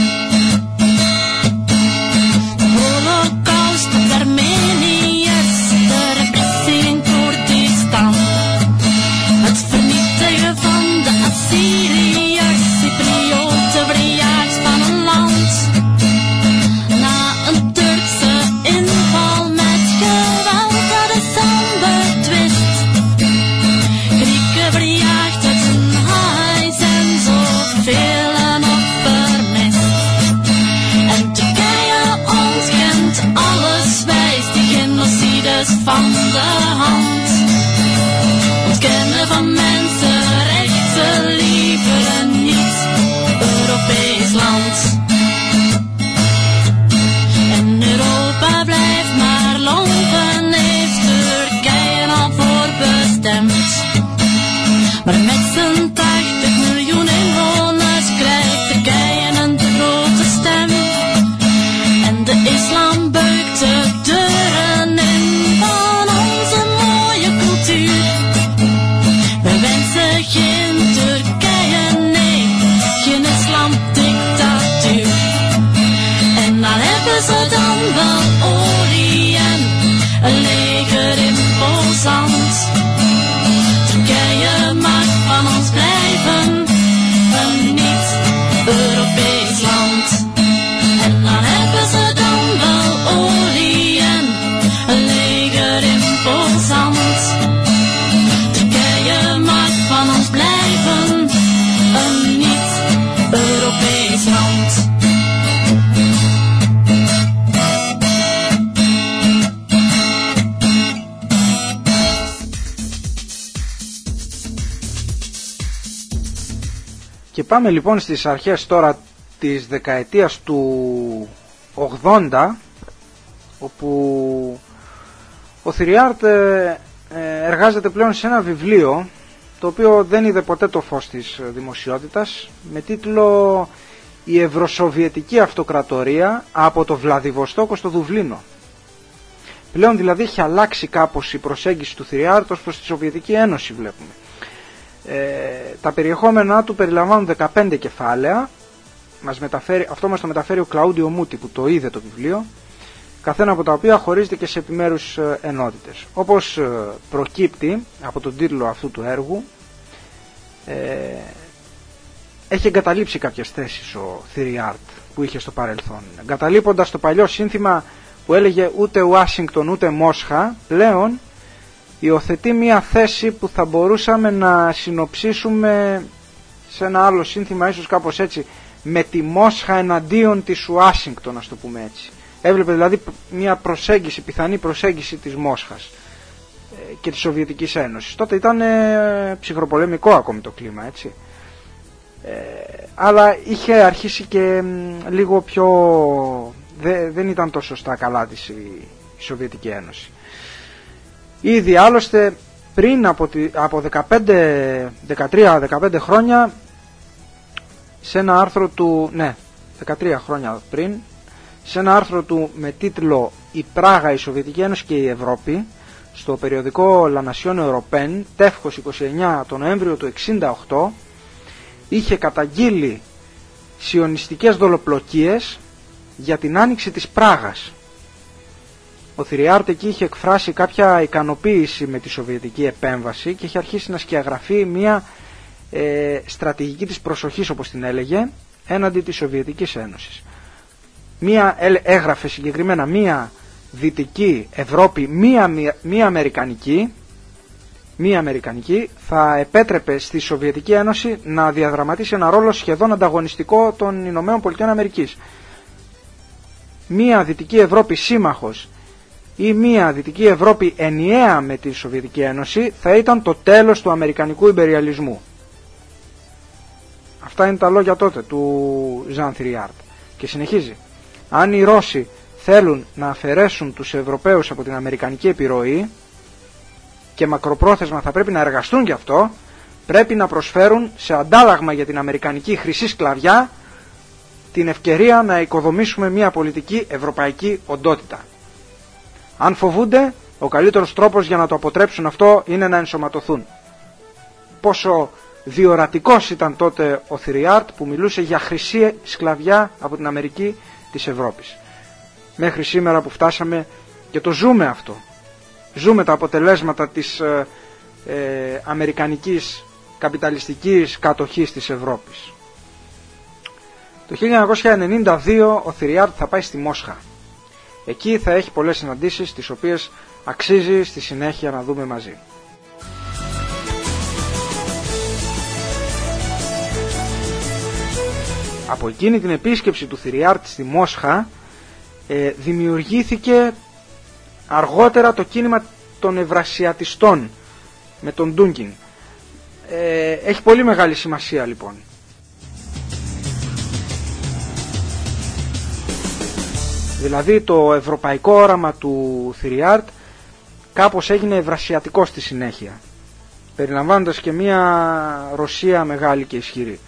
De holocaust op Armeniërs, de repressie in Koerdistan. Het vernietigen van de Assyriërs, Cyprioten verjaagd van een land. Na een Turkse inval met geweld uit december πάμε λοιπόν στις αρχές τώρα της δεκαετίας του ογδόντα, όπου ο Θηριάρτ εργάζεται πλέον σε ένα βιβλίο το οποίο δεν είδε ποτέ το φως της δημοσιότητας, με τίτλο «Η Ευρωσοβιετική Αυτοκρατορία από το Βλαδιβοστόκο στο Δουβλίνο». Πλέον δηλαδή έχει αλλάξει κάπως η προσέγγιση του Θηριάρτ ως προς τη Σοβιετική Ένωση, βλέπουμε. Ε, τα περιεχόμενά του περιλαμβάνουν δεκαπέντε κεφάλαια. Μας μεταφέρει, αυτό μας το μεταφέρει ο Κλαούντιο Μούτι, που το είδε το βιβλίο, καθένα από τα οποία χωρίζεται και σε επιμέρους ενότητες. Όπως προκύπτει από τον τίτλο αυτού του έργου, ε, έχει εγκαταλείψει κάποιες θέσεις ο Θηριάρτ που είχε στο παρελθόν. Εγκαταλείποντας το παλιό σύνθημα που έλεγε ούτε Ουάσιγκτον ούτε Μόσχα, πλέον υιοθετεί μια θέση που θα μπορούσαμε να συνοψίσουμε σε ένα άλλο σύνθημα, ίσως κάπως έτσι, με τη Μόσχα εναντίον της Ουάσιγκτον, ας το πούμε έτσι. Έβλεπε δηλαδή μια προσέγγιση, πιθανή προσέγγιση της Μόσχας και της Σοβιετικής Ένωσης. Τότε ήταν ε, ψυχροπολεμικό ακόμη το κλίμα, έτσι. Ε, αλλά είχε αρχίσει και ε, λίγο πιο... Δε, δεν ήταν τόσο στα καλά της η, η Σοβιετική Ένωση. Ήδη άλλωστε πριν από, τη, από δεκαπέντε, δεκατρία δεκαπέντε χρόνια, σε ένα άρθρο του... Ναι, δεκατρία χρόνια πριν, σε ένα άρθρο του με τίτλο «Η Πράγα, η Σοβιετική Ένωση και η Ευρώπη», στο περιοδικό La Nation Européenne, τεύχος είκοσι εννέα τον Νοέμβριο του εξήντα οκτώ, είχε καταγγείλει σιωνιστικές δολοπλοκίες για την άνοιξη της Πράγας. Ο Θηριάρτ εκεί είχε εκφράσει κάποια ικανοποίηση με τη σοβιετική επέμβαση και είχε αρχίσει να σκιαγραφεί μια ε, στρατηγική της προσοχής, όπως την έλεγε, έναντι της Σοβιετικής Ένωσης. Μία, έγραφε συγκεκριμένα μία δυτική Ευρώπη, μία, μία αμερικανική, μία αμερικανική θα επέτρεπε στη Σοβιετική Ένωση να διαδραματίσει ένα ρόλο σχεδόν ανταγωνιστικό των Ηνωμένων Πολιτειών Αμερικής. Μία δυτική Ευρώπη σύμμαχος ή μία δυτική Ευρώπη ενιαία με τη Σοβιετική Ένωση θα ήταν το τέλος του αμερικανικού ιμπεριαλισμού. Αυτά είναι τα λόγια τότε του Ζαν Θηριάρτ. Και συνεχίζει. Αν οι Ρώσοι θέλουν να αφαιρέσουν τους Ευρωπαίους από την αμερικανική επιρροή και μακροπρόθεσμα θα πρέπει να εργαστούν γι' αυτό, πρέπει να προσφέρουν σε αντάλλαγμα για την αμερικανική χρυσή σκλαβιά την ευκαιρία να οικοδομήσουμε μια πολιτική ευρωπαϊκή οντότητα. Αν φοβούνται, ο καλύτερος τρόπος για να το αποτρέψουν αυτό είναι να ενσωματωθούν. Πόσο διορατικός ήταν τότε ο Θηριάρτ που μιλούσε για χρυσή σκλαβιά από την Αμερική της Ευρώπης. Μέχρι σήμερα που φτάσαμε και το ζούμε αυτό. Ζούμε τα αποτελέσματα της ε, ε, αμερικανικής καπιταλιστικής κατοχής της Ευρώπης. Το χίλια εννιακόσια ενενήντα δύο ο Θηριάρτ θα πάει στη Μόσχα. Εκεί θα έχει πολλές συναντήσεις, τις οποίες αξίζει στη συνέχεια να δούμε μαζί. Από εκείνη την επίσκεψη του Θηριάρτ στη Μόσχα ε, δημιουργήθηκε αργότερα το κίνημα των Ευρασιατιστών με τον Ντούγκιν. Ε, έχει πολύ μεγάλη σημασία λοιπόν. Δηλαδή το ευρωπαϊκό όραμα του Θηριάρτ κάπως έγινε ευρασιατικό στη συνέχεια, περιλαμβάνοντας και μια Ρωσία μεγάλη και ισχυρή.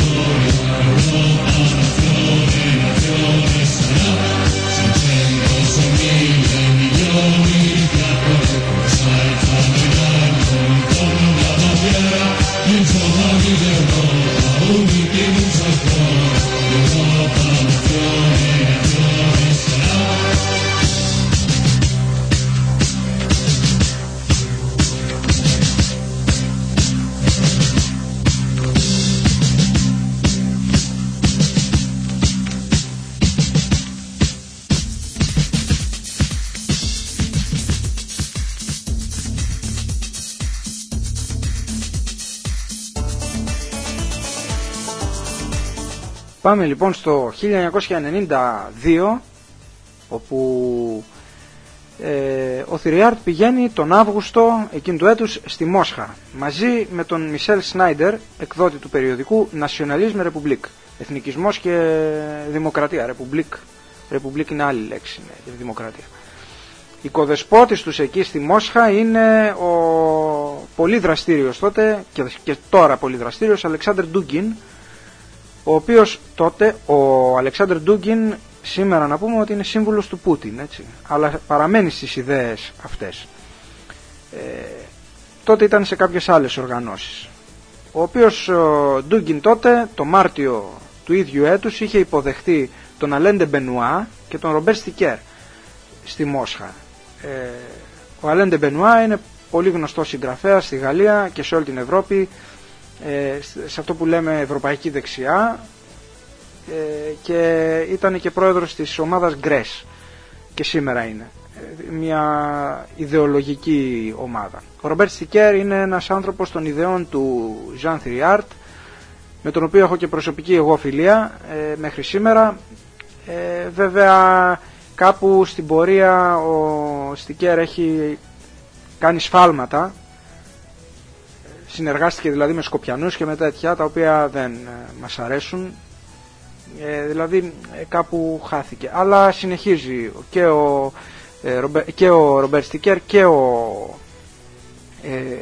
Πάμε λοιπόν στο χίλια εννιακόσια ενενήντα δύο, όπου ε, ο Θηριάρτ πηγαίνει τον Αύγουστο εκείνου του έτους στη Μόσχα μαζί με τον Μισελ Σνάιντερ, εκδότη του περιοδικού Nationalisme Republique, εθνικισμός και δημοκρατία. Republique, Republique είναι άλλη λέξη, ναι, δημοκρατία. Οικοδεσπότης τους εκεί στη Μόσχα είναι ο πολύ δραστήριος τότε και, και τώρα πολύ δραστήριος Αλεξάνδρ Ντούγκιν, ο οποίος τότε, ο Αλεξάνδρ Ντούγκιν, σήμερα να πούμε ότι είναι σύμβουλος του Πούτιν, έτσι, αλλά παραμένει στις ιδέες αυτές. Ε, τότε ήταν σε κάποιες άλλες οργανώσεις. Ο οποίος ο Ντούγκιν τότε, το Μάρτιο του ίδιου έτους, είχε υποδεχτεί τον Αλέν ντε Μπενουά και τον Ρομπέρ Στικέρ στη Μόσχα. Ε, ο Αλέν ντε Μπενουά είναι πολύ γνωστός συγγραφέας στη Γαλλία και σε όλη την Ευρώπη, σε αυτό που λέμε ευρωπαϊκή δεξιά, και ήταν και πρόεδρος της ομάδας Γκρές και σήμερα είναι μια ιδεολογική ομάδα. Ο Ρομπέρτ Στικέρ είναι ένας άνθρωπος των ιδεών του Ζαν Θηριάρτ, με τον οποίο έχω και προσωπική εγώ φιλία ε, μέχρι σήμερα. Ε, βέβαια κάπου στην πορεία ο Στικέρ έχει κάνει σφάλματα. Συνεργάστηκε δηλαδή με Σκοπιανούς και με τέτοια τα οποία δεν ε, μας αρέσουν, ε, δηλαδή ε, κάπου χάθηκε. Αλλά συνεχίζει και ο, ε, Ρομπε, και ο Ρομπέρ Στικέρ και ο, ε,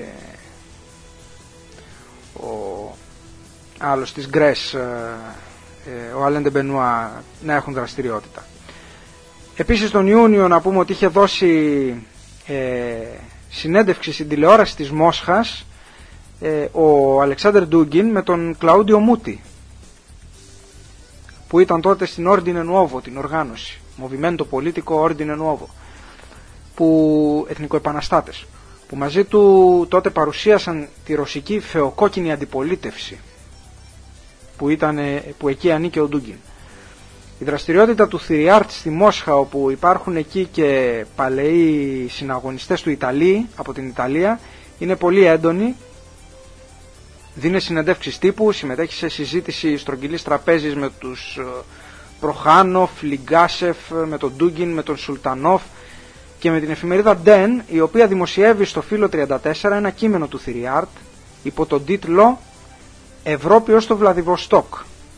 ο άλλος της Γκρές, ε, ε, ο Αλέν ντε Μπενουά, να έχουν δραστηριότητα. Επίσης τον Ιούνιο να πούμε ότι είχε δώσει ε, συνέντευξη στην τηλεόραση της Μόσχας ο Αλεξάνδρ Ντούγκιν με τον Κλαούντιο Μούτι, που ήταν τότε στην Ordine Nuovo, την οργάνωση Movimento Politico Ordine Nuovo, που εθνικοεπαναστάτες, που μαζί του τότε παρουσίασαν τη ρωσική φεοκόκκινη αντιπολίτευση, που, ήταν, που εκεί ανήκε ο Ντούγκιν. Η δραστηριότητα του Θηριάρτ στη Μόσχα, όπου υπάρχουν εκεί και παλαιοί συναγωνιστές του Ιταλии, από την Ιταλία, είναι πολύ έντονη. Δίνει συνεντεύξεις τύπου, συμμετέχει σε συζήτηση στρογγυλής τραπέζης με τους Προχάνοφ, Λιγκάσεφ, με τον Ντούγκιν, με τον Σουλτανόφ και με την εφημερίδα Ντεν, η οποία δημοσιεύει στο φύλλο τριάντα τέσσερα ένα κείμενο του Θηριάρτ υπό τον τίτλο «Ευρώπη ως το Βλαδιβοστόκ».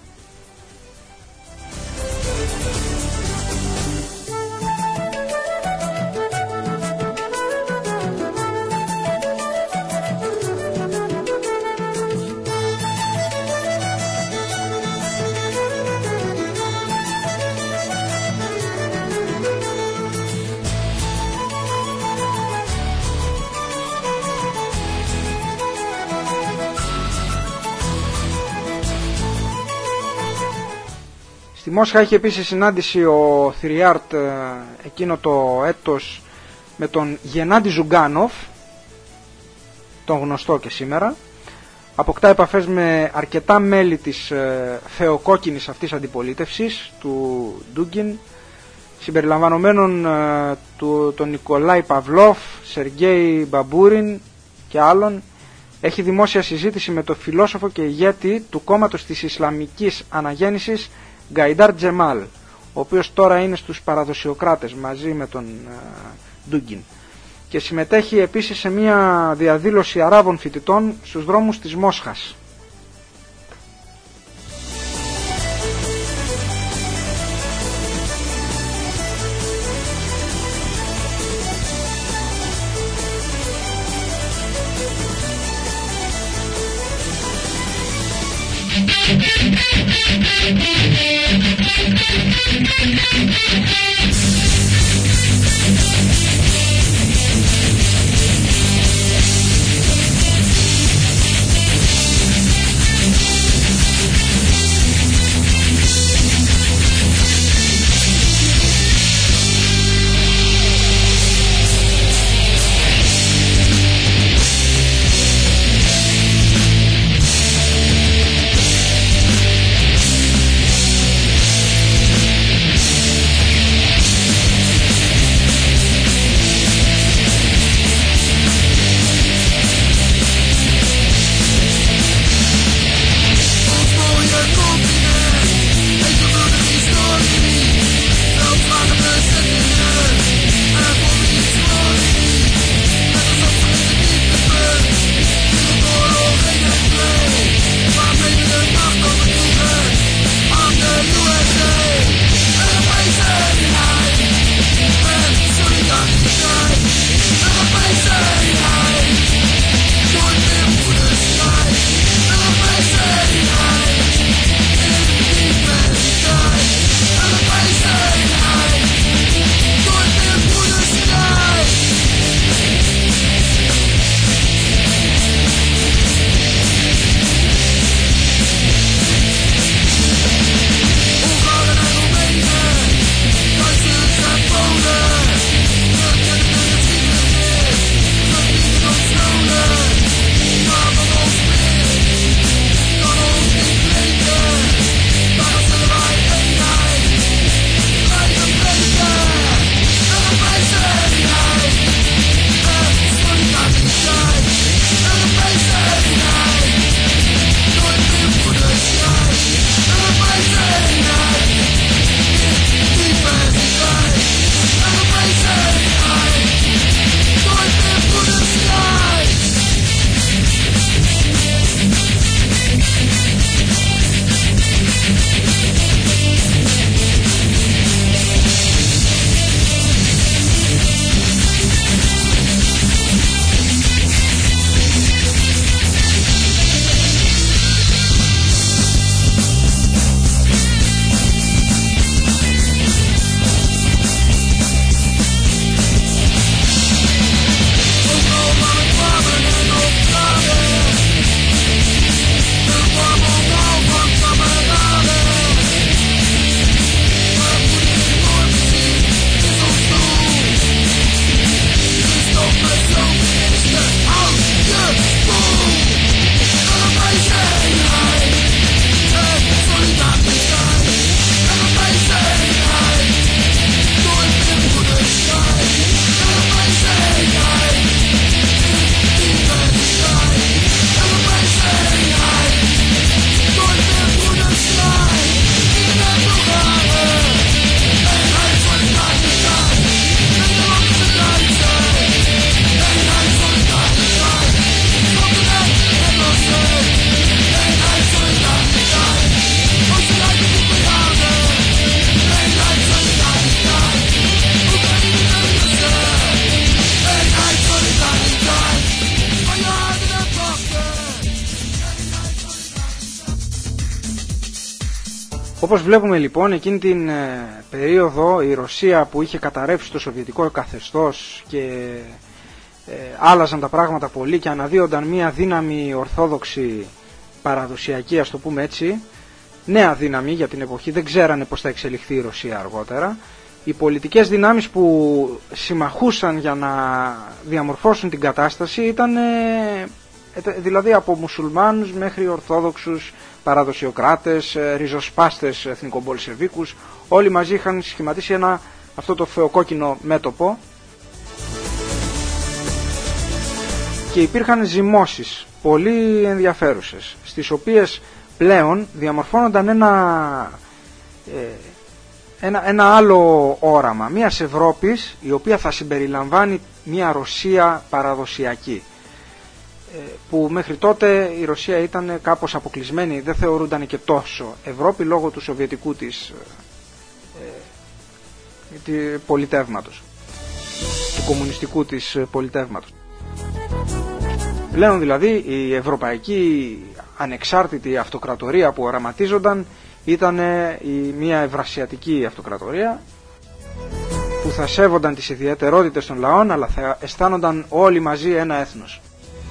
Στη Μόσχα είχε επίσης συνάντηση ο Θηριάρτ εκείνο το έτος με τον Γενάντι Ζουγκάνοφ, τον γνωστό και σήμερα. Αποκτά επαφές με αρκετά μέλη της θεοκόκκινης αυτής αντιπολίτευσης του Ντούγκιν, συμπεριλαμβανομένων του τον Νικολάη Παυλόφ, Σεργέη Μπαμπούριν και άλλων. Έχει δημόσια συζήτηση με τον φιλόσοφο και ηγέτη του κόμματος της Ισλαμικής Αναγέννησης Γκαϊντάρ Τζεμάλ, ο οποίος τώρα είναι στους παραδοσιοκράτες μαζί με τον Ντούγκιν, και συμμετέχει επίσης σε μια διαδήλωση Αράβων φοιτητών στους δρόμους της Μόσχας. Thank you. Όπως βλέπουμε λοιπόν, εκείνη την ε, περίοδο η Ρωσία που είχε καταρρεύσει το σοβιετικό καθεστώς και ε, άλλαζαν τα πράγματα πολύ και αναδύονταν μια δύναμη ορθόδοξη παραδοσιακή, ας το πούμε έτσι, νέα δύναμη για την εποχή, δεν ξέρανε πώς θα εξελιχθεί η Ρωσία αργότερα. Οι πολιτικές δυνάμεις που συμμαχούσαν για να διαμορφώσουν την κατάσταση ήταν ε, δηλαδή από μουσουλμάνους μέχρι ορθόδοξους παραδοσιοκράτες, ριζοσπάστες εθνικομπολσεβίκους, όλοι μαζί είχαν σχηματίσει ένα, αυτό το φεοκόκκινο μέτωπο και υπήρχαν ζυμώσεις πολύ ενδιαφέρουσες, στις οποίες πλέον διαμορφώνονταν ένα, ε, ένα, ένα άλλο όραμα μιας Ευρώπης η οποία θα συμπεριλαμβάνει μια Ρωσία παραδοσιακή, που μέχρι τότε η Ρωσία ήταν κάπως αποκλεισμένη, δεν θεωρούνταν και τόσο Ευρώπη λόγω του σοβιετικού της ε, ε, πολιτεύματος, του κομμουνιστικού της πολιτεύματος. Πλέον δηλαδή η ευρωπαϊκή ανεξάρτητη αυτοκρατορία που οραματίζονταν ήταν η μια ευρασιατική αυτοκρατορία που θα σέβονταν τις ιδιαιτερότητες των λαών, αλλά θα αισθάνονταν όλοι μαζί ένα έθνος.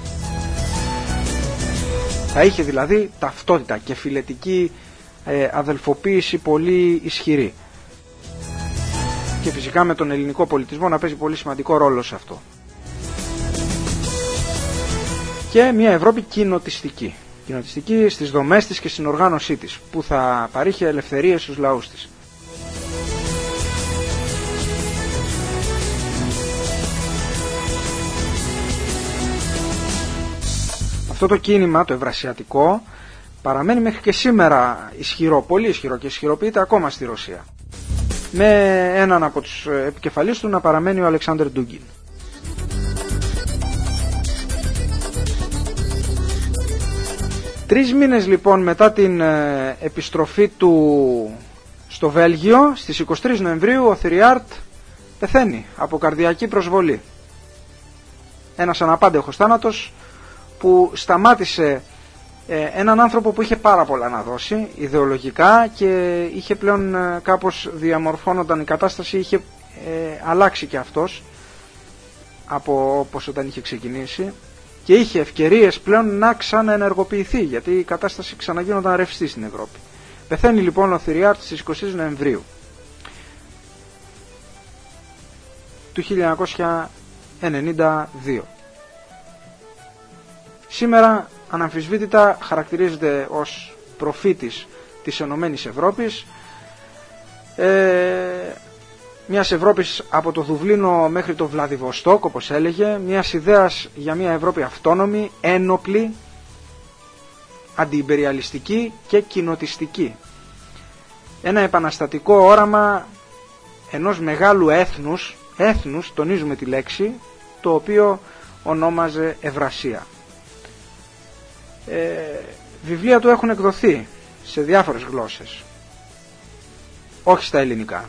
Θα είχε δηλαδή ταυτότητα και φιλετική ε, αδελφοποίηση πολύ ισχυρή. Και φυσικά με τον ελληνικό πολιτισμό να παίζει πολύ σημαντικό ρόλο σε αυτό. Και μια Ευρώπη κοινοτιστική. Κοινοτιστική στις δομές της και στην οργάνωσή της, που θα παρήχε ελευθερίες στους λαούς της. Αυτό το κίνημα, το ευρασιατικό, παραμένει μέχρι και σήμερα ισχυρό, πολύ ισχυρό και ισχυροποιείται ακόμα στη Ρωσία. Με έναν από τους επικεφαλείς του να παραμένει ο Αλεξάνδερ Ντούγκιν. Τρεις μήνες λοιπόν μετά την επιστροφή του στο Βέλγιο, στις είκοσι τρεις Νοεμβρίου, ο Θηριάρτ πεθαίνει από καρδιακή προσβολή. Ένας αναπάντεχος θάνατος που σταμάτησε έναν άνθρωπο που είχε πάρα πολλά να δώσει ιδεολογικά και είχε πλέον κάπως διαμορφώνονταν η κατάσταση, είχε ε, αλλάξει και αυτός από όπως όταν είχε ξεκινήσει και είχε ευκαιρίες πλέον να ξαναενεργοποιηθεί, γιατί η κατάσταση ξαναγίνονταν ρευστή στην Ευρώπη. Πεθαίνει λοιπόν ο Θηριάρτ στις είκοσι τρεις Νοεμβρίου του χίλια εννιακόσια ενενήντα δύο. Σήμερα αναμφισβήτητα χαρακτηρίζεται ως προφήτης της Ενωμένης Ευρώπης, ε, μιας Ευρώπης από το Δουβλίνο μέχρι το Βλαδιβοστόκ, όπως έλεγε, μιας ιδέας για μια Ευρώπη αυτόνομη, ένοπλη, αντιυμπεριαλιστική και κοινοτιστική. Ένα επαναστατικό όραμα ενός μεγάλου έθνους, έθνους, τονίζουμε τη λέξη, το οποίο ονόμαζε Ευρασία. Ε, βιβλία του έχουν εκδοθεί σε διάφορες γλώσσες, όχι στα ελληνικά.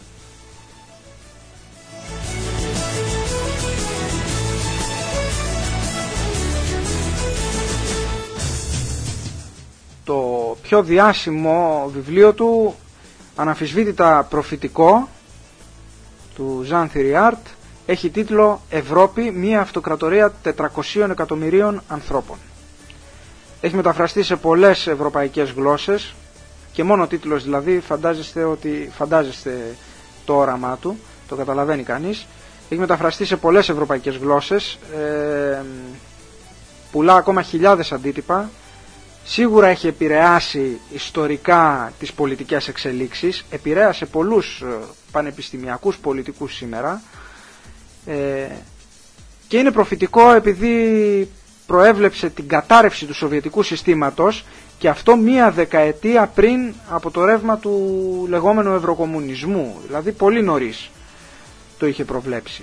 Το πιο διάσημο βιβλίο του, αναμφισβήτητα προφητικό, του Ζαν Θηριάρτ, έχει τίτλο «Ευρώπη, μια αυτοκρατορία τετρακοσίων εκατομμυρίων ανθρώπων». Έχει μεταφραστεί σε πολλές ευρωπαϊκές γλώσσες και μόνο ο τίτλος δηλαδή φαντάζεστε, ότι, φαντάζεστε το όραμά του, το καταλαβαίνει κανείς. Έχει μεταφραστεί σε πολλές ευρωπαϊκές γλώσσες, ε, πουλά ακόμα χιλιάδες αντίτυπα. Σίγουρα έχει επηρεάσει ιστορικά τις πολιτικές εξελίξεις, επηρέασε πολλούς πανεπιστημιακούς πολιτικούς σήμερα ε, και είναι προφητικό επειδή προέβλεψε την κατάρρευση του σοβιετικού συστήματος και αυτό μία δεκαετία πριν από το ρεύμα του λεγόμενου ευρωκομμουνισμού, δηλαδή πολύ νωρίς το είχε προβλέψει.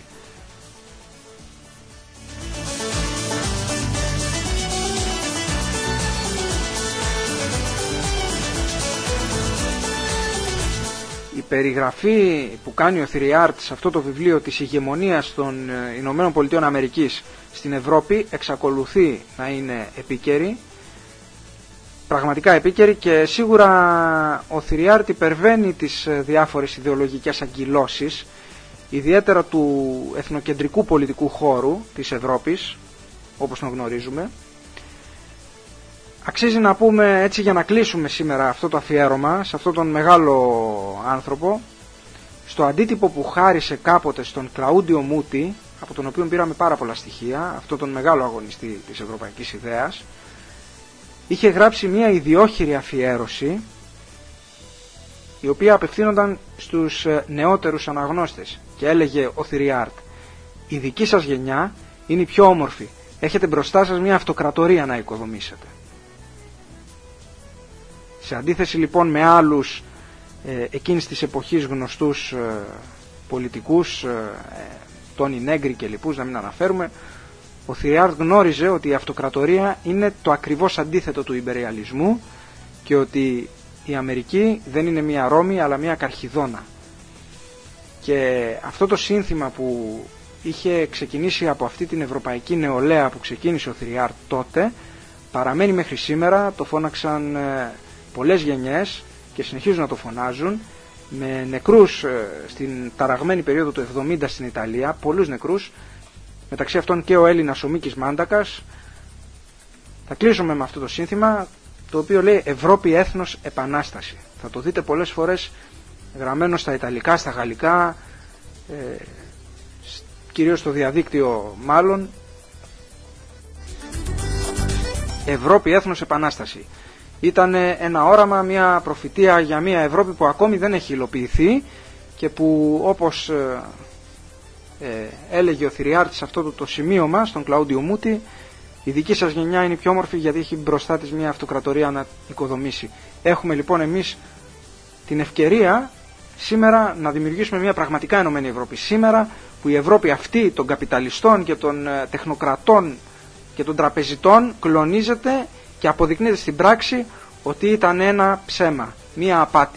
Η περιγραφή που κάνει ο Θηριάρτ σε αυτό το βιβλίο της ηγεμονίας των Ηνωμένων Πολιτειών Αμερικής στην Ευρώπη εξακολουθεί να είναι επίκαιρη, πραγματικά επίκαιρη, και σίγουρα ο Θηριάρτ υπερβαίνει τις διάφορες ιδεολογικές αγκυλώσεις, ιδιαίτερα του εθνοκεντρικού πολιτικού χώρου της Ευρώπης, όπως τον γνωρίζουμε. Αξίζει να πούμε έτσι, για να κλείσουμε σήμερα αυτό το αφιέρωμα σε αυτόν τον μεγάλο άνθρωπο, στο αντίτυπο που χάρισε κάποτε στον Κλαούντιο Μούτι, από τον οποίο πήραμε πάρα πολλά στοιχεία, αυτόν τον μεγάλο αγωνιστή της ευρωπαϊκής ιδέας, είχε γράψει μια ιδιόχειρη αφιέρωση η οποία απευθύνονταν στους νεότερους αναγνώστες και έλεγε ο Θηριάρτ: «Η δική σας γενιά είναι η πιο όμορφη, έχετε μπροστά σας μια αυτοκρατορία να οικοδομήσετε». Σε αντίθεση λοιπόν με άλλους ε, εκείνης της εποχής γνωστούς ε, πολιτικούς, ε, Τόνι Νέγκρι και λοιπούς, να μην αναφέρουμε, ο Θηριάρτ γνώριζε ότι η αυτοκρατορία είναι το ακριβώς αντίθετο του ιμπεριαλισμού και ότι η Αμερική δεν είναι μια Ρώμη αλλά μια Καρχιδόνα. Και αυτό το σύνθημα που είχε ξεκινήσει από αυτή την ευρωπαϊκή νεολαία που ξεκίνησε ο Θηριάρτ τότε, παραμένει μέχρι σήμερα, το φώναξαν ε, πολλές γενιές και συνεχίζουν να το φωνάζουν, με νεκρούς ε, στην ταραγμένη περίοδο του εβδομήντα στην Ιταλία, πολλούς νεκρούς, μεταξύ αυτών και ο Έλληνας ο Μίκης Μάντακας. Θα κλείσουμε με αυτό το σύνθημα, το οποίο λέει Ευρώπη, έθνος, επανάσταση. Θα το δείτε πολλές φορές γραμμένο στα Ιταλικά, στα Γαλλικά, ε, κυρίως στο διαδίκτυο μάλλον. Ευρώπη, έθνος, επανάσταση. Ήταν ένα όραμα, μια προφητεία για μια Ευρώπη που ακόμη δεν έχει υλοποιηθεί και που, όπως ε, ε, έλεγε ο Θηριάρτης σε αυτό το, το σημείωμα στον Κλαούντιο Μούτη, η δική σας γενιά είναι η πιο όμορφη γιατί έχει μπροστά της μια αυτοκρατορία να οικοδομήσει. Έχουμε λοιπόν εμείς την ευκαιρία σήμερα να δημιουργήσουμε μια πραγματικά ενωμένη Ευρώπη. Σήμερα που η Ευρώπη αυτή των καπιταλιστών και των ε, τεχνοκρατών και των τραπεζιτών κλονίζεται και αποδεικνύεται στην πράξη ότι ήταν ένα ψέμα, μία απάτη.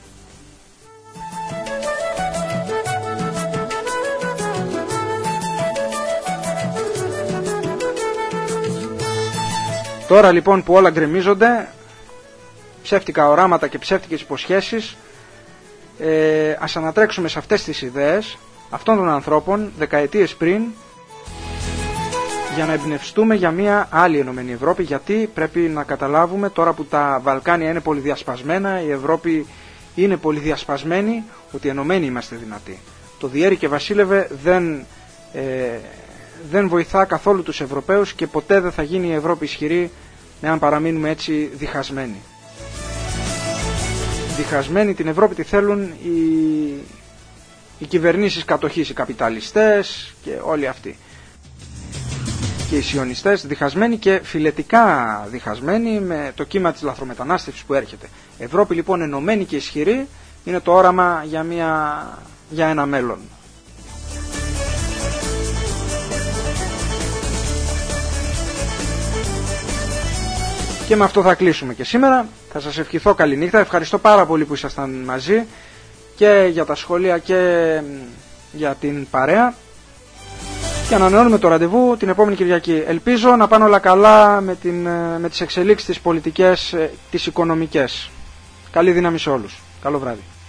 Τώρα λοιπόν που όλα γκρεμίζονται, ψεύτικα οράματα και ψεύτικες υποσχέσεις, ε, ας ανατρέξουμε σε αυτές τις ιδέες αυτών των ανθρώπων δεκαετίες πριν, για να εμπνευστούμε για μια άλλη ενωμένη Ευρώπη, γιατί πρέπει να καταλάβουμε τώρα που τα Βαλκάνια είναι πολυδιασπασμένα, η Ευρώπη είναι πολυδιασπασμένη, ότι ενωμένοι είμαστε δυνατοί. Το διέρη και βασίλευε δεν, ε, δεν βοηθά καθόλου τους Ευρωπαίους και ποτέ δεν θα γίνει η Ευρώπη ισχυρή εάν παραμείνουμε έτσι διχασμένοι. Διχασμένοι την Ευρώπη τη θέλουν οι, οι κυβερνήσεις κατοχής, οι καπιταλιστές και όλοι αυτοί. Και οι σιωνιστές διχασμένοι και φιλετικά διχασμένοι με το κύμα της λαθρομετανάστευσης που έρχεται. Ευρώπη λοιπόν ενωμένη και ισχυρή είναι το όραμα για, μια, για ένα μέλλον. Και με αυτό θα κλείσουμε και σήμερα. Θα σας ευχηθώ καλή νύχτα. Ευχαριστώ πάρα πολύ που ήσασταν μαζί και για τα σχόλια και για την παρέα. Και ανανεώνουμε το ραντεβού την επόμενη Κυριακή. Ελπίζω να πάνε όλα καλά με, την, με τις εξελίξεις τις πολιτικές, τις οικονομικές. Καλή δύναμη σε όλους. Καλό βράδυ.